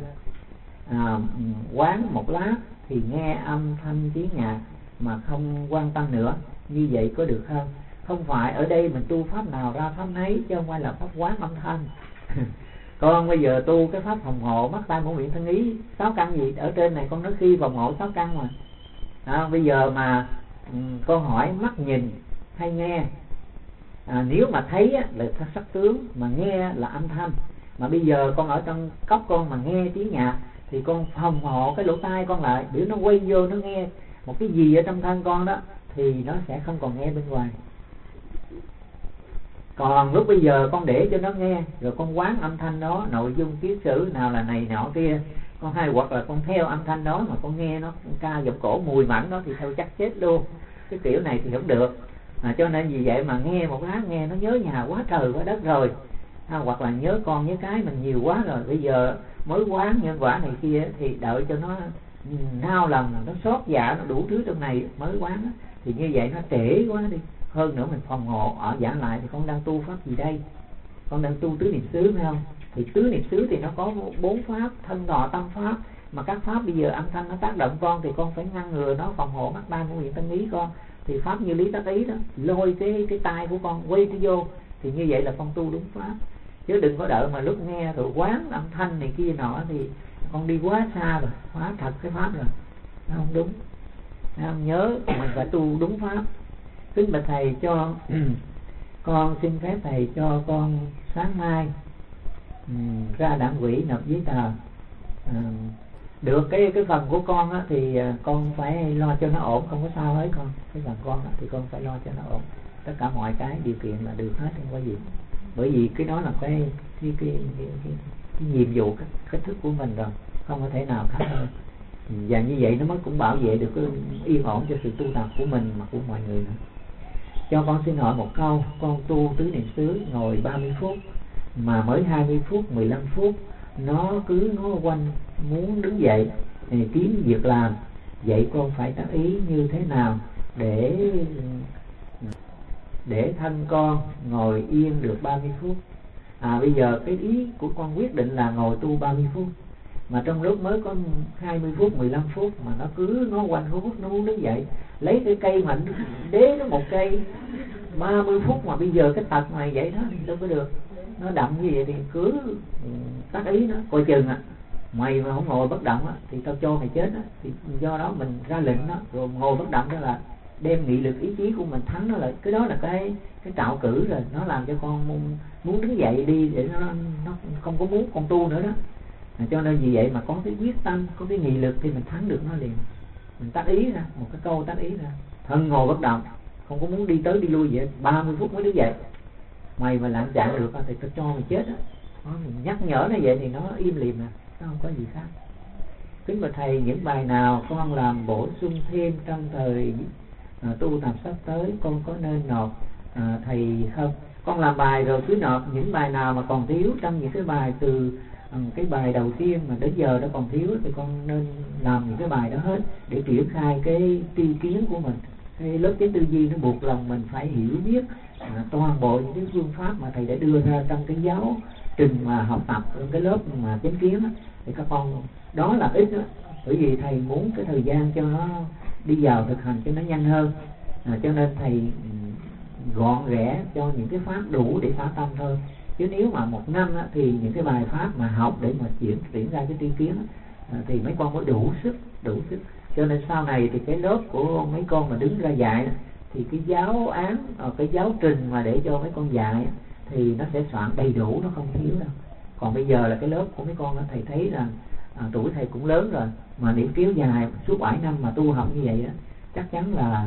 quán một lát thì nghe âm thanh tiếng nhạc mà không quan tâm nữa, như vậy có được không? Không phải ở đây mình tu pháp nào ra pháp nấy, chứ không phải là pháp quán âm thanh. Con bây giờ tu cái pháp phòng hộ mắt tai mũi miệng thân ý sáu căn gì ở trên này, con nói khi phòng hộ sáu căn mà. Bây giờ mà con hỏi mắt nhìn hay nghe, nếu mà thấy là sắc tướng, mà nghe là âm thanh. Mà bây giờ con ở trong cốc con mà nghe tiếng nhạc thì con phòng hộ cái lỗ tai con lại, biểu nó quay vô nó nghe một cái gì ở trong thân con đó, thì nó sẽ không còn nghe bên ngoài. Còn lúc bây giờ con để cho nó nghe, rồi con quán âm thanh đó, nội dung kiết sử nào là này nọ kia, con hay hoặc là con theo âm thanh đó mà con nghe nó ca giọng cổ mùi mẫn đó thì theo chắc chết luôn. Cái kiểu này thì không được. Cho nên vì vậy mà nghe một lát nghe nó nhớ nhà quá trời quá đất rồi, hoặc là nhớ con nhớ cái mình nhiều quá rồi, bây giờ mới quán nhân quả này kia thì đợi cho nó nao lòng, nó xót dạ, nó đủ thứ trong này mới quán, thì như vậy nó trễ quá đi. Hơn nữa mình phòng hộ ở giảng lại thì con đang tu pháp gì đây? con đang tu tứ niệm xứ phải không? Thì tứ niệm xứ thì nó có 4 pháp: thân thọ tâm pháp. Mà các pháp bây giờ âm thanh nó tác động con thì con phải ngăn ngừa nó, phòng hộ mắt tai mũi miệng thân ý con. Thì pháp như lý tác ý đó, lôi cái tai của con quay cái vô, thì như vậy là con tu đúng pháp. Chứ đừng có đợi mà lúc nghe rồi quán âm thanh này kia nọ thì con đi quá xa rồi, hóa thật cái pháp rồi, nó không đúng. Không nhớ mình phải tu đúng pháp. Kính bạch thầy, cho con xin phép thầy cho con sáng mai ra đảng ủy nộp giấy tờ. Được cái phần của con á, thì con phải lo cho nó ổn, không có sao hết con. Cái phần con á, thì con phải lo cho nó ổn. Tất cả mọi cái điều kiện là được hết, không có gì. Bởi vì cái đó là cái nhiệm vụ, cách thức của mình rồi, không có thể nào khác hơn. Và như vậy nó mới cũng bảo vệ được cái yên ổn cho sự tu tập của mình mà của mọi người nữa. Cho con xin hỏi một câu, con tu tứ niệm xứ ngồi 30 phút mà mới 20 phút, 15 phút nó cứ ngó quanh muốn đứng dậy thì kiếm việc làm. Vậy con phải tác ý như thế nào để thân con ngồi yên được 30 phút? Bây giờ cái ý của con quyết định là ngồi tu 30 phút, mà trong lúc mới có 20 phút, 15 phút mà nó cứ ngó quanh hút, nó muốn đứng dậy. Lấy cái cây mà đế nó một cây 30 phút mà bây giờ cái tật này vậy đó thì đâu có được. Nó đậm như vậy thì cứ tác ý nó, coi chừng mày mà không ngồi bất động thì tao cho mày chết á. Thì do đó mình ra lệnh đó, rồi ngồi bất động đó là đem nghị lực ý chí của mình thắng nó lại. Cái đó là cái trạo cử rồi, nó làm cho con muốn đứng dậy đi, để nó không có muốn con tu nữa đó. Cho nên vì vậy mà có cái quyết tâm, có cái nghị lực thì mình thắng được nó liền. Mình tác ý ra, một cái câu tác ý ra, thân ngồi bất động, không có muốn đi tới đi lui vậy, 30 phút mới đứng dậy. Mày mà lạng chạng được thì tao cho mày chết á. Mình nhắc nhở nó vậy thì nó im lìm nó không có gì khác. Kính bạch thầy, những bài nào con làm bổ sung thêm trong thời tu tập sắp tới, con có nên nộp thầy không? Con làm bài rồi cứ nộp. Những bài nào mà còn thiếu trong những cái bài từ cái bài đầu tiên mà đến giờ nó còn thiếu thì con nên làm những cái bài đó hết, để triển khai cái tri kiến của mình. Cái lớp chánh tư duy nó buộc lòng mình phải hiểu biết toàn bộ những cái phương pháp mà thầy đã đưa ra trong cái giáo trình mà học tập cái lớp mà chánh kiến đó. Thì các con đó là ít đó, bởi vì thầy muốn cái thời gian cho nó đi vào thực hành cho nó nhanh hơn. Cho nên thầy gọn ghẽ cho những cái pháp đủ để phá tâm thôi. Chứ nếu mà một năm á, thì những cái bài pháp mà học để mà triển ra cái tri kiến á, thì mấy con có đủ sức. Cho nên sau này thì cái lớp của mấy con mà đứng ra dạy á, thì cái giáo án, cái giáo trình mà để cho mấy con dạy á, thì nó sẽ soạn đầy đủ, nó không thiếu đâu. Còn bây giờ là cái lớp của mấy con á, thầy thấy là tuổi thầy cũng lớn rồi, mà nếu kéo dài suốt 7 năm mà tu học như vậy á, chắc chắn là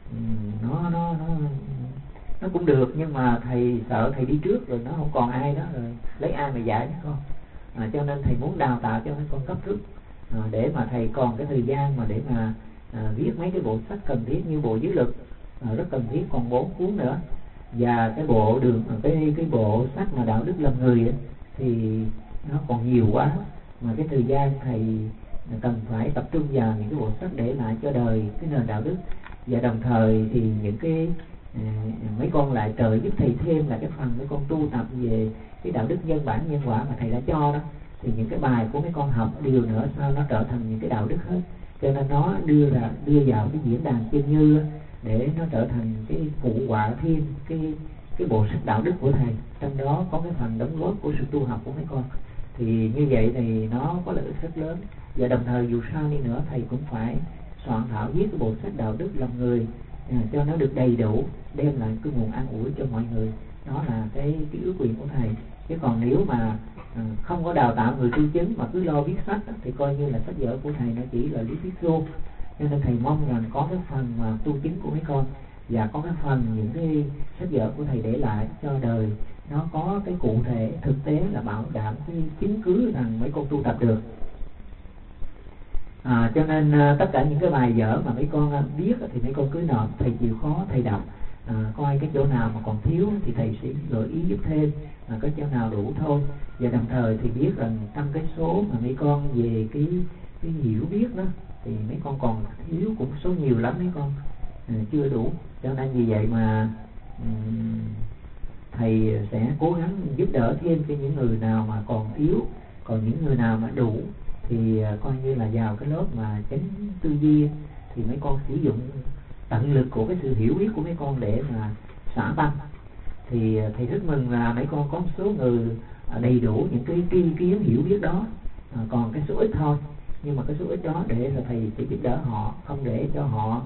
nó cũng được, nhưng mà thầy sợ thầy đi trước rồi nó không còn ai đó, rồi lấy ai mà dạy các con. Cho nên thầy muốn đào tạo cho mấy con cấp rút, để mà thầy còn cái thời gian mà để mà viết mấy cái bộ sách cần thiết như bộ giới lực, rất cần thiết, còn 4 cuốn nữa, và cái bộ cái bộ sách mà đạo đức làm người ấy, thì nó còn nhiều quá, mà cái thời gian thầy cần phải tập trung vào những cái bộ sách để lại cho đời cái nền đạo đức. Và đồng thời thì những cái mấy con lại trợ giúp thầy thêm là cái phần mấy con tu tập về cái đạo đức nhân bản nhân quả mà thầy đã cho đó. Thì những cái bài của mấy con học điều nữa sao nó trở thành những cái đạo đức hết, cho nên nó đưa vào cái diễn đàn chân như để nó trở thành cái phụ họa thêm cái bộ sách đạo đức của thầy, trong đó có cái phần đóng góp của sự tu học của mấy con. Thì như vậy thì nó có lợi ích rất lớn. Và đồng thời dù sao đi nữa thầy cũng phải soạn thảo viết cái bộ sách đạo đức làm người cho nó được đầy đủ, đem lại cái nguồn an ủi cho mọi người. Đó là cái ước nguyện của thầy. Chứ còn nếu mà không có đào tạo người tu chứng mà cứ lo viết sách thì coi như là sách vở của thầy nó chỉ là lý thuyết suông. Cho nên thầy mong rằng có cái phần mà tu chứng của mấy con, và có cái phần những cái sách vở của thầy để lại cho đời, nó có cái cụ thể thực tế là bảo đảm cái chứng cứ rằng mấy con tu tập được. Cho nên tất cả những cái bài vở mà mấy con biết thì mấy con cứ nộp, thầy chịu khó thầy đọc, coi cái chỗ nào mà còn thiếu thì thầy sẽ gợi ý giúp thêm, có chỗ nào đủ thôi. Và đồng thời thì biết rằng trong cái số mà mấy con về cái hiểu biết đó thì mấy con còn thiếu cũng số nhiều lắm, mấy con chưa đủ. Cho nên vì vậy mà thầy sẽ cố gắng giúp đỡ thêm cho những người nào mà còn yếu, còn những người nào mà đủ thì coi như là vào cái lớp mà chánh tư duy thì mấy con sử dụng tận lực của cái sự hiểu biết của mấy con để mà xả tâm. Thì thầy rất mừng là mấy con có một số người đầy đủ những cái tri kiến hiểu biết đó, còn cái số ít thôi, nhưng mà cái số ít đó để là thầy sẽ giúp đỡ họ, không để cho họ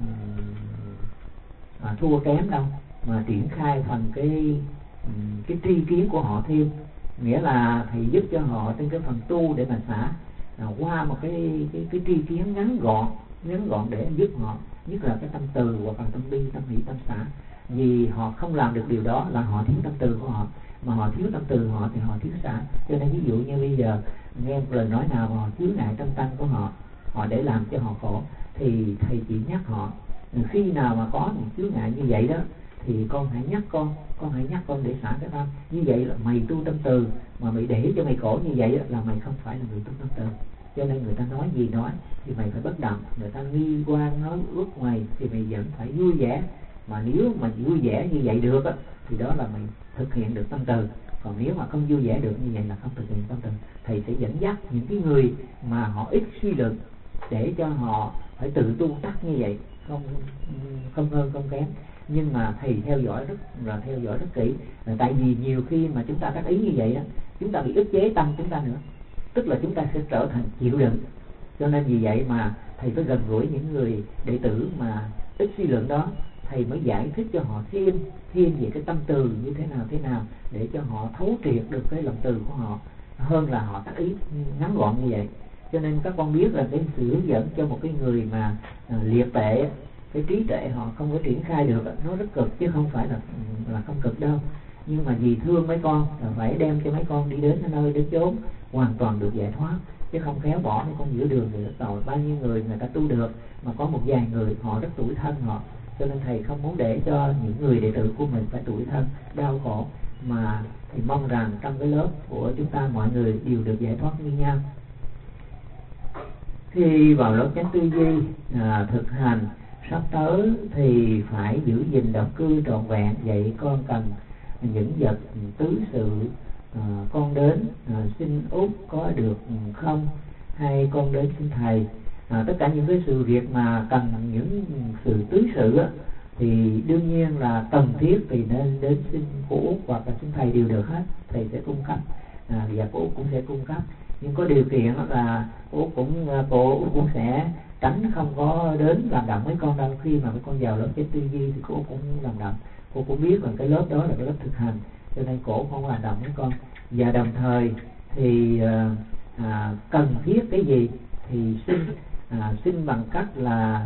thua kém đâu, mà triển khai thành cái tri kiến của họ thêm. Nghĩa là thầy giúp cho họ trên cái phần tu để mà xả qua một cái tri kiến ngắn gọn để giúp họ, nhất là cái tâm từ hoặc là tâm bi, tâm hỷ, tâm xả. Vì họ không làm được điều đó là họ thiếu tâm từ của họ, mà họ thiếu tâm từ họ thì họ thiếu xả. Cho nên ví dụ như bây giờ nghe một lời nói nào mà họ chướng ngại trong tâm của họ để làm cho họ khổ, thì thầy chỉ nhắc họ khi nào mà có những chướng ngại như vậy đó thì con hãy nhắc con để xả cái tâm. Như vậy là mày tu tâm từ, mà mày để cho mày khổ như vậy là mày không phải là người tu tâm từ. Cho nên người ta nói gì nói thì mày phải bất động, người ta nghi quan nói ước mày thì mày vẫn phải vui vẻ. Mà nếu mà vui vẻ như vậy được á, thì đó là mày thực hiện được tâm từ. Còn nếu mà không vui vẻ được như vậy là không thực hiện tâm từ. Thầy sẽ dẫn dắt những cái người mà họ ít suy luận để cho họ phải tự tu tắc như vậy, không hơn không kém. Nhưng mà thầy theo dõi rất kỹ, tại vì nhiều khi mà chúng ta đắc ý như vậy đó, chúng ta bị ức chế tâm chúng ta nữa, tức là chúng ta sẽ trở thành chịu đựng. Cho nên vì vậy mà thầy phải gần gũi những người đệ tử mà ít suy luận đó, thầy mới giải thích cho họ thêm về cái tâm từ như thế nào để cho họ thấu triệt được cái lòng từ của họ, hơn là họ tác ý ngắn gọn như vậy. Cho nên các con biết là cái sự hướng dẫn cho một cái người mà liệt tệ, cái trí tuệ họ không có triển khai được, nó rất cực chứ không phải là không cực đâu. Nhưng mà vì thương mấy con là phải đem cho mấy con đi đến nơi đến chốn hoàn toàn được giải thoát, chứ không khéo bỏ mấy con giữa đường thì rất tội. Bao nhiêu người ta tu được, mà có một vài người họ rất tủi thân họ. Cho nên thầy không muốn để cho những người đệ tử của mình phải tủi thân, đau khổ, mà thì mong rằng trong cái lớp của chúng ta mọi người đều được giải thoát như nhau. Khi vào lớp chánh tư duy thực hành sắp tới thì phải giữ gìn độc cư trọn vẹn. Vậy con cần những vật tứ sự con đến xin út có được không, hay con đến xin thầy. Tất cả những cái sự việc mà cần những sự tứ sự á, thì đương nhiên là cần thiết thì nên đến xin cô út hoặc là xin thầy đều được hết, thầy sẽ cung cấp và cô út cũng sẽ cung cấp. Nhưng có điều kiện là cô út cũng sẽ tránh không có đến làm động mấy con đâu. Khi mà mấy con vào lớp cái tư duy thì cô út cũng làm động, cô cũng biết là cái lớp đó là cái lớp thực hành, cho nên cổ không làm động mấy con. Và đồng thời thì cần thiết cái gì thì xin bằng cách là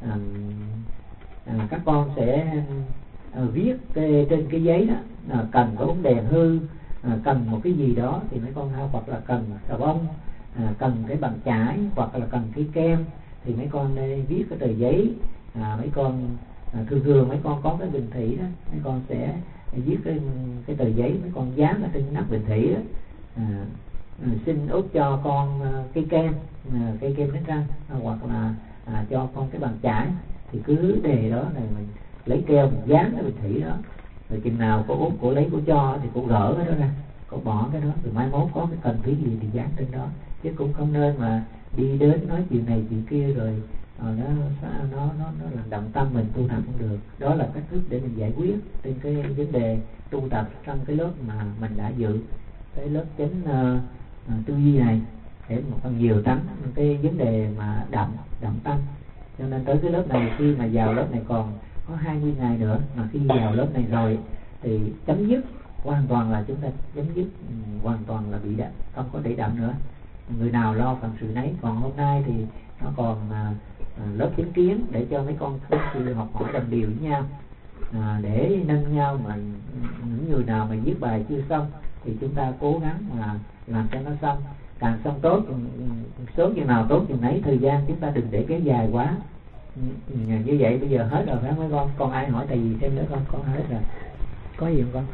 các con sẽ viết trên cái giấy đó, cần có bóng đèn hư, cần một cái gì đó thì mấy con hoặc là cần xà bông, cần cái bàn chải, hoặc là cần cái kem, thì mấy con nên viết cái tờ giấy. Mấy con thường mấy con có cái bình thủy đó, mấy con sẽ viết cái tờ giấy, mấy con dán ở trên nắp bình thủy đó. Xin út cho con cái kem đánh răng, hoặc là cho con cái bàn chải, thì cứ đề đó này mình lấy keo mình dán cái bình thủy đó, rồi chừng nào cô út cô lấy cô cho thì cô gỡ cái đó ra, cô bỏ cái đó, rồi mai mốt có cái cần thiết gì thì dán trên đó. Chứ cũng không nên mà đi đến nói chuyện này chuyện kia rồi nó làm động tâm mình tu tập không được. Đó là cách thức để mình giải quyết trên cái vấn đề tu tập trong cái lớp mà mình đã dự, cái lớp chánh tư duy này, để một phần nhiều tránh cái vấn đề mà động tâm. Cho nên tới cái lớp này, khi mà vào lớp này còn có 20 ngày nữa, mà khi vào lớp này rồi thì chấm dứt hoàn toàn, là chúng ta chấm dứt hoàn toàn là bị không có để động nữa. Người nào lo phận sự nấy. Còn hôm nay thì nó còn lớp chánh kiến để cho mấy con thường xuyên học hỏi đồng điều với nhau, để nâng nhau. Mà những người nào mà viết bài chưa xong thì chúng ta cố gắng mà làm cho nó xong, càng xong tốt, sớm chừng nào tốt chừng nấy. Thời gian chúng ta đừng để kéo dài quá. Như vậy bây giờ hết rồi phải không mấy con ai hỏi tại vì thêm nữa con hết rồi. Có gì không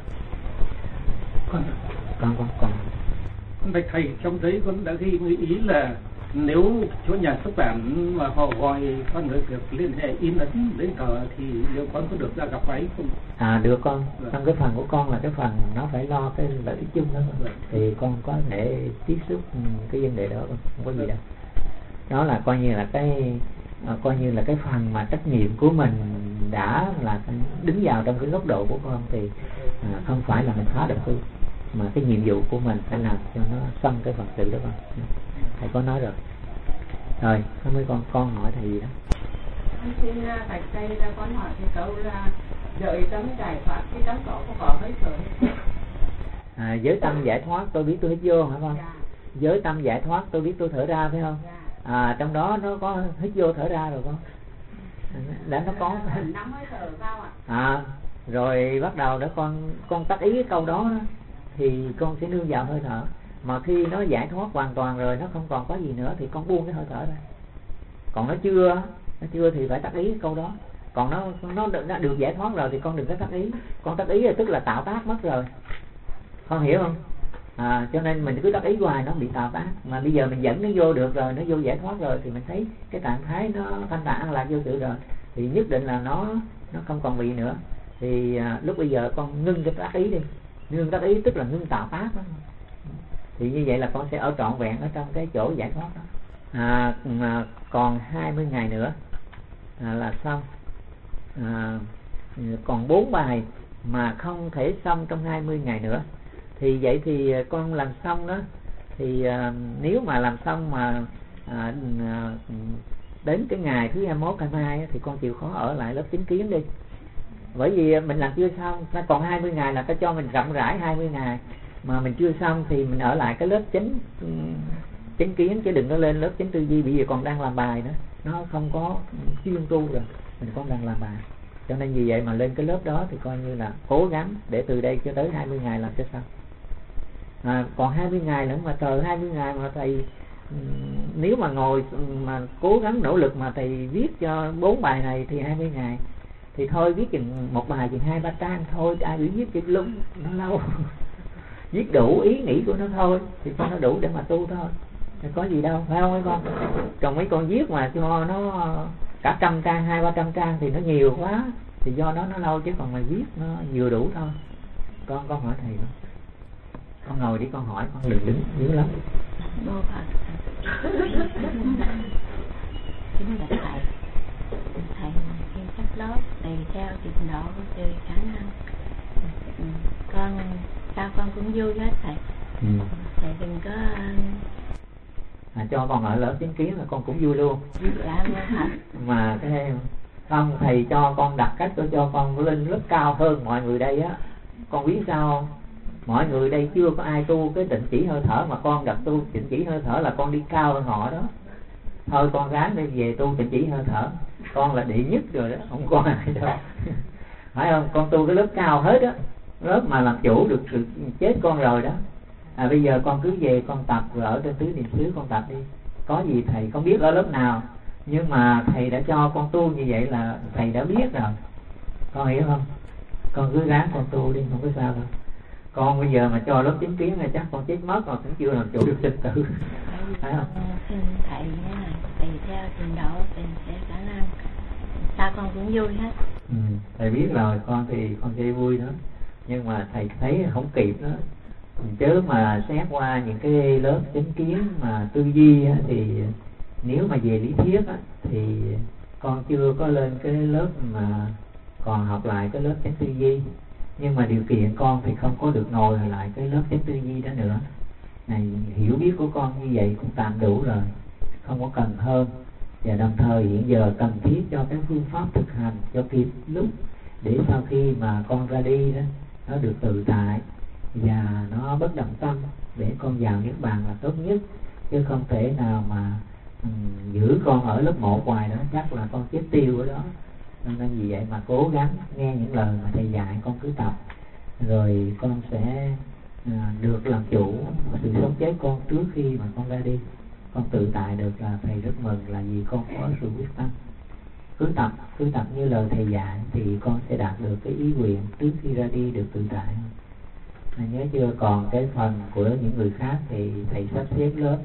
con bạch thầy, trong đấy con đã ghi ý là Nếu chỗ nhà xuất bản mà họ gọi con người việc liên hệ in ấn đến tờ thì liệu con có được ra gặp ấy không? Được con. Trong cái phần của con là cái phần nó phải lo cái lợi ích chung đó, thì con có thể tiếp xúc cái vấn đề đó, không có gì đâu. Đó là coi như là cái phần mà trách nhiệm của mình đã là đứng vào trong cái góc độ của con, thì không phải là mình phá động cư, mà cái nhiệm vụ của mình phải làm cho nó xong cái Phật sự đó con. Thầy có nói rồi. Rồi, có mấy con hỏi thầy gì đó. Con xin thầy đây là con hỏi thì câu là đợi tấm giải thoát cái tấm tổ có bỏ hết rồi. Giới tâm giải thoát tôi biết tôi hít vô hả con? Dạ. Giới tâm giải thoát tôi biết tôi thở ra, phải không? Dạ. Trong đó nó có hít vô thở ra rồi con. Đã nó có. Nắm hơi thở vào ạ. Rồi bắt đầu đó con tác ý cái câu đó, thì con sẽ nương vào hơi thở. Mà khi nó giải thoát hoàn toàn rồi, nó không còn có gì nữa thì con buông cái hơi thở ra. Còn nó chưa thì phải tác ý cái câu đó. Còn nó đã được giải thoát rồi thì con đừng có tác ý. Con tác ý là tức là tạo tác mất rồi, con hiểu không? Cho nên mình cứ tác ý hoài nó bị tạo tác. Mà bây giờ mình dẫn nó vô được rồi, nó vô giải thoát rồi, thì mình thấy cái trạng thái nó thanh thản an lạc vô sự rồi, thì nhất định là nó không còn bị nữa. Thì lúc bây giờ con ngưng cái tác ý đi. Ngưng tác ý tức là ngưng tạo tác đó. Thì như vậy là con sẽ ở trọn vẹn ở trong cái chỗ giải thoát đó. Còn 20 ngày nữa là xong. Còn 4 bài mà không thể xong trong 20 ngày nữa. Thì vậy thì con làm xong đó, thì nếu mà làm xong mà đến cái ngày thứ 21, 22 thì con chịu khó ở lại lớp chính kiến đi. Bởi vì mình làm chưa xong, nó còn 20 ngày là ta cho mình rộng rãi 20 ngày. Mà mình chưa xong thì mình ở lại cái lớp chánh kiến, chứ đừng có lên lớp chánh tư duy. Bây giờ còn đang làm bài nữa, nó không có chuyên tu rồi, mình còn đang làm bài. Cho nên vì vậy mà lên cái lớp đó thì coi như là cố gắng để từ đây cho tới 20 ngày làm cho xong. Còn 20 ngày nữa mà chờ 20 ngày mà thầy nếu mà ngồi mà cố gắng nỗ lực mà thầy viết cho 4 bài này thì 20 ngày thì thôi viết chừng một bài chừng 2-3 trang thôi, ai bị viết chừng lúng nó lâu. Viết đủ ý nghĩ của nó thôi thì cho nó đủ để mà tu thôi, có gì đâu, phải không mấy con? Còn mấy con viết mà cho nó cả 100 trang, 200-300 trang thì nó nhiều quá, thì do đó nó lâu, chứ còn mà viết nó vừa đủ thôi. Con hỏi thầy đó. Con ngồi đi con hỏi, con đừng đứng yếu lắm. Kính bạch thầy khi sắp lớp tùy theo trình độ tùy khả năng, con sao con cũng vui hết thầy. Thầy đừng có cho con ở lớp chính kiến là con cũng vui luôn. Dạ thật. Mà cái không, thầy cho con đặt cách cho con lên lớp cao hơn mọi người đây á. Con biết sao không? Mọi người đây chưa có ai tu cái định chỉ hơi thở, mà con đặt tu định chỉ hơi thở là con đi cao hơn họ đó. Thôi con ráng đi về tu định chỉ hơi thở, con là đệ nhất rồi đó, không có ai đâu. Phải không? Con tu cái lớp cao hết á, lớp mà làm chủ được sự chết con rồi đó. Bây giờ con cứ về con tập, rồi ở trên tứ niệm xứ con tập đi. Có gì thầy không biết ở lớp nào, nhưng mà thầy đã cho con tu như vậy là thầy đã biết rồi, con hiểu không? Con cứ ráng con tu đi, không có sao đâu. Con bây giờ mà cho lớp chính kiến là chắc con chết mất, mà cũng chưa làm chủ được sinh tử. Phải không? Xin thầy nha, tùy theo trình độ, tùy theo khả năng, sao con cũng vui hết. Thầy biết rồi, con thì con sẽ vui đó, nhưng mà thầy thấy không kịp đó. Chứ mà xét qua những cái lớp chánh kiến mà tư duy á, thì nếu mà về lý thuyết á, thì con chưa có lên cái lớp mà còn học lại cái lớp chánh tư duy. Nhưng mà điều kiện con thì không có được ngồi lại cái lớp chánh tư duy đó nữa. Này, hiểu biết của con như vậy cũng tạm đủ rồi, không có cần hơn. Và đồng thời hiện giờ cần thiết cho cái phương pháp thực hành cho kịp lúc, để sau khi mà con ra đi đó, nó được tự tại và nó bất động tâm, để con vào niết bàn là tốt nhất. Chứ không thể nào mà giữ con ở lớp 1 hoài đó, chắc là con chết tiêu ở đó. Nên vì vậy mà cố gắng nghe những lời mà thầy dạy, con cứ tập, rồi con sẽ được làm chủ sự sống chết con trước khi mà con ra đi. Con tự tại được là thầy rất mừng, là vì con có sự quyết tâm. Cứ tập như lời thầy dạy thì con sẽ đạt được cái ý nguyện trước khi ra đi được tự tại. Nhớ chưa? Còn cái phần của những người khác thì thầy sắp xếp lớp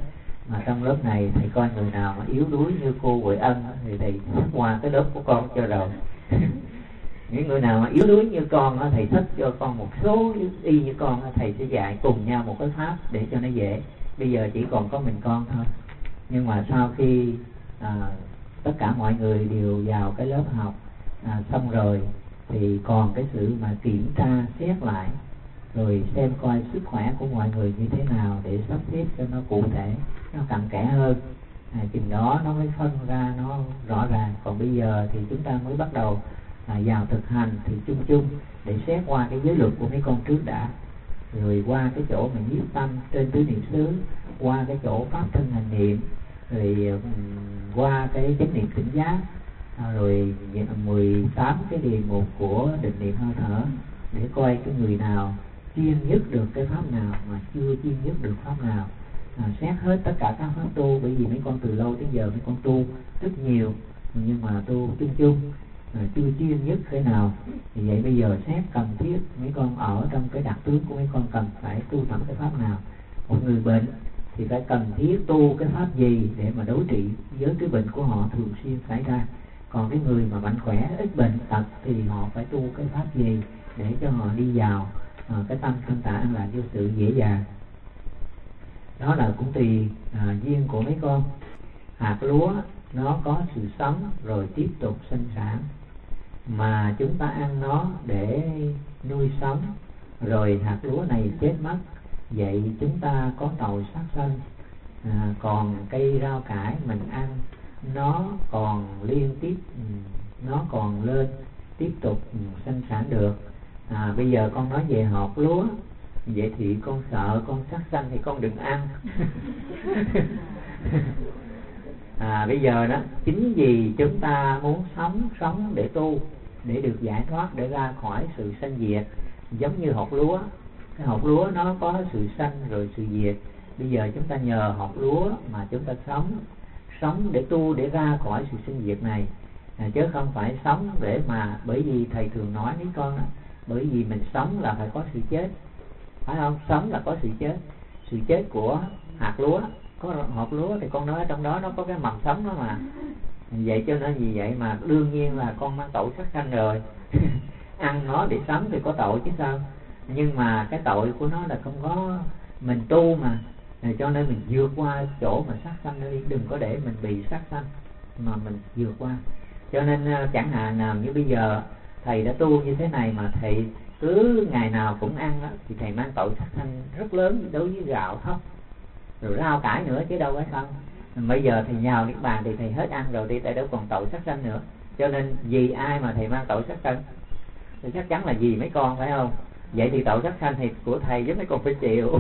Mà trong lớp này thầy coi người nào mà yếu đuối như cô Huệ Ân thì thầy qua cái lớp của con cho rồi. Những người nào mà yếu đuối như con thầy thích cho con một số y như con, thầy sẽ dạy cùng nhau một cái pháp để cho nó dễ. Bây giờ chỉ còn có mình con thôi, nhưng mà sau khi tất cả mọi người đều vào cái lớp học xong rồi thì còn cái sự mà kiểm tra xét lại, rồi xem coi sức khỏe của mọi người như thế nào để sắp xếp cho nó cụ thể, nó cặn kẽ hơn. Chừng đó nó mới phân ra nó rõ ràng. Còn bây giờ thì chúng ta mới bắt đầu vào thực hành thì chung chung để xét qua cái giới luật của mấy con trước đã, rồi qua cái chỗ mà nhiếp tâm trên tứ niệm xứ, qua cái chỗ pháp thân hành niệm, rồi qua cái chánh niệm tỉnh giác, rồi 18 cái đề mục của định niệm hơi thở, để coi cái người nào chuyên nhất được cái pháp nào mà chưa chuyên nhất được pháp nào. Xét hết tất cả các pháp tu, bởi vì mấy con từ lâu tới giờ mấy con tu rất nhiều nhưng mà tu chung chung chưa chuyên nhất thế nào. Thì vậy bây giờ xét cần thiết mấy con ở trong cái đặc tướng của mấy con cần phải tu tập cái pháp nào. Một người bệnh thì phải cần thiết tu cái pháp gì để mà đối trị với cái bệnh của họ thường xuyên xảy ra. Còn cái người mà mạnh khỏe ít bệnh tật thì họ phải tu cái pháp gì để cho họ đi vào cái tâm thanh tạng an lạc vô sự dễ dàng. Đó là cũng tùy duyên của mấy con. Hạt lúa nó có sự sống rồi tiếp tục sinh sản, mà chúng ta ăn nó để nuôi sống, rồi hạt lúa này chết mất, vậy chúng ta có tội sát sanh. Còn cây rau cải mình ăn nó còn liên tiếp, nó còn lên tiếp tục sinh sản được. Bây giờ con nói về hột lúa, vậy thì con sợ con sát sanh thì con đừng ăn. Bây giờ đó, chính vì chúng ta muốn sống để tu, để được giải thoát, để ra khỏi sự sanh diệt. Giống như hột lúa, cái hột lúa nó có sự sanh rồi sự diệt. Bây giờ chúng ta nhờ hột lúa mà chúng ta sống để tu, để ra khỏi sự sinh diệt này, chứ không phải sống để mà, bởi vì thầy thường nói với con, bởi vì mình sống là phải có sự chết, phải không? Sống là có sự chết. Sự chết của hạt lúa, có hột lúa thì con nói trong đó nó có cái mầm sống đó mà. Vậy cho nên vì vậy mà đương nhiên là con mang tội sát sanh rồi. Ăn nó để sống thì có tội chứ sao. Nhưng mà cái tội của nó là không có, mình tu mà, cho nên mình vượt qua chỗ mà sát sanh đi, đừng có để mình bị sát sanh mà mình vượt qua. Cho nên chẳng hạn nào như bây giờ thầy đã tu như thế này mà thầy cứ ngày nào cũng ăn đó, thì thầy mang tội sát sanh rất lớn đối với gạo thóc rồi rau cải nữa chứ đâu phải không. Bây giờ thầy nhào niết bàn thì thầy hết ăn rồi đi, tại đâu còn tội sát sanh nữa. Cho nên vì ai mà thầy mang tội sát sanh? Thì chắc chắn là vì mấy con, phải không? Vậy thì tội sát sanh thì của thầy với mấy con phải chịu.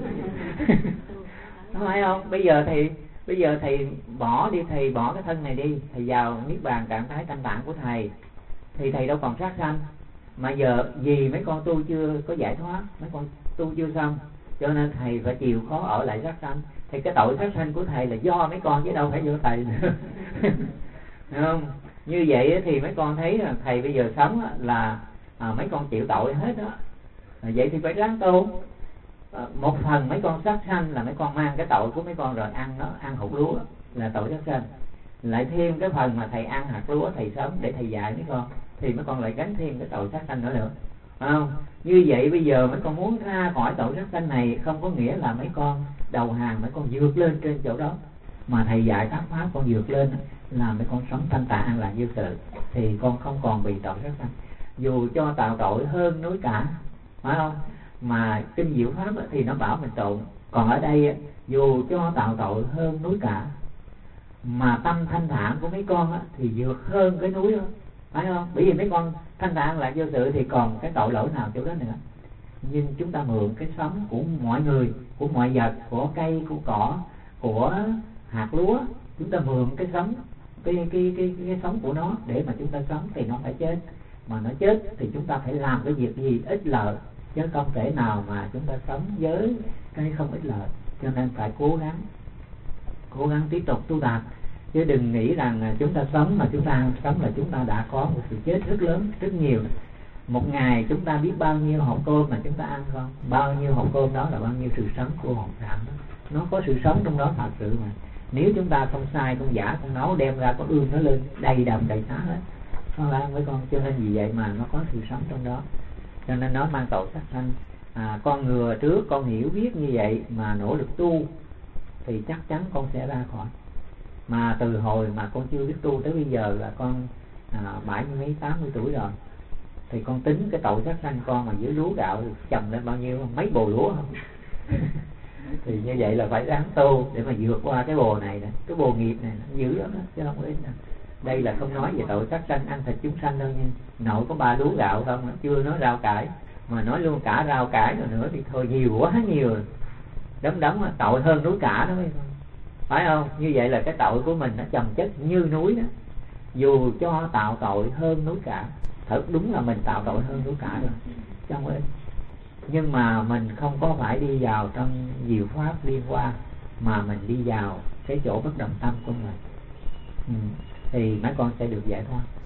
Phải không? Bây giờ thầy bỏ đi, thầy bỏ cái thân này đi, thầy vào niết bàn trạng thái thanh tạng của thầy thì thầy đâu còn sát sanh. Mà giờ vì mấy con tu chưa có giải thoát, mấy con tu chưa xong, cho nên thầy phải chịu khó ở lại sát sanh. Thì cái tội sát sanh của thầy là do mấy con chứ đâu phải do thầy nữa. Đúng không? Như vậy thì mấy con thấy là thầy bây giờ sống là mấy con chịu tội hết đó. Vậy thì phải ráng tu. Một phần mấy con sát sanh là mấy con mang cái tội của mấy con rồi ăn nó, ăn hột lúa là tội sát sanh. Lại thêm cái phần mà thầy ăn hạt lúa, thầy sống để thầy dạy mấy con, thì mấy con lại gánh thêm cái tội sát sanh nữa nữa. Không? Như vậy bây giờ mấy con muốn ra khỏi tội sát sanh này, không có nghĩa là mấy con đầu hàng, mấy con vượt lên trên chỗ đó. Mà thầy dạy các pháp con vượt lên là mấy con sống thanh tạng an lạc vô sự, thì con không còn bị tội sát sanh. Dù cho tạo tội hơn núi cả, phải không? Mà kinh diệu pháp thì nó bảo mình tụng. Còn ở đây dù cho tạo tội hơn núi cả, mà tâm thanh thản của mấy con thì vượt hơn cái núi đó, phải không? Bởi vì mấy con thanh thản lạc vô sự thì còn cái tội lỗi nào chỗ đó nữa. Nhưng chúng ta mượn cái sống của mọi người, của mọi vật, của cây, của cỏ, của hạt lúa, chúng ta mượn cái sống, cái sống của nó để mà chúng ta sống, thì nó phải chết. Mà nó chết thì chúng ta phải làm cái việc gì ích lợi, chứ không thể nào mà chúng ta sống với cái không ích lợi. Cho nên phải cố gắng tiếp tục tu tập, chứ đừng nghĩ rằng chúng ta sống mà chúng ta sống là chúng ta đã có một sự chết rất lớn, rất nhiều. Một ngày chúng ta biết bao nhiêu hộp cơm mà chúng ta ăn không? Bao nhiêu hộp cơm đó là bao nhiêu sự sống của hộp đạo đó. nó có sự sống trong đó thật sự mà. Nếu chúng ta không sai, không giả, không nấu đem ra có ương nó lên đầy đầm đầy xá hết, con la với con. Cho nên vì vậy mà nó có sự sống trong đó, cho nên nó mang tội sát sanh. Con ngừa trước con hiểu biết như vậy mà nỗ lực tu thì chắc chắn con sẽ ra khỏi. Mà từ hồi mà con chưa biết tu tới bây giờ là con 70 mấy 80 tuổi rồi, thì con tính cái tội sát sanh con mà dưới lúa gạo trồng lên bao nhiêu không? Mấy bồ lúa không? Thì như vậy là phải ráng tu để mà vượt qua cái bồ này nè, cái bồ nghiệp này nó dữ lắm đó, chứ không có ít nè. Đây là không nói về tội sát sanh ăn thịt chúng sanh đâu nha, nội có 3 lúa gạo không, chưa nói rau cải, mà nói luôn cả rau cải rồi nữa thì thôi nhiều quá nhiều rồi. Đóng tội hơn núi cả đó phải không? Như vậy là cái tội của mình nó chồng chất như núi đó, dù cho tạo tội hơn núi cả, thật đúng là mình tạo tội hơn núi cả rồi chứ không ít. Nhưng mà mình không có phải đi vào trong diệu pháp liên qua, mà mình đi vào cái chỗ bất động tâm của mình, thì mấy con sẽ được giải thoát.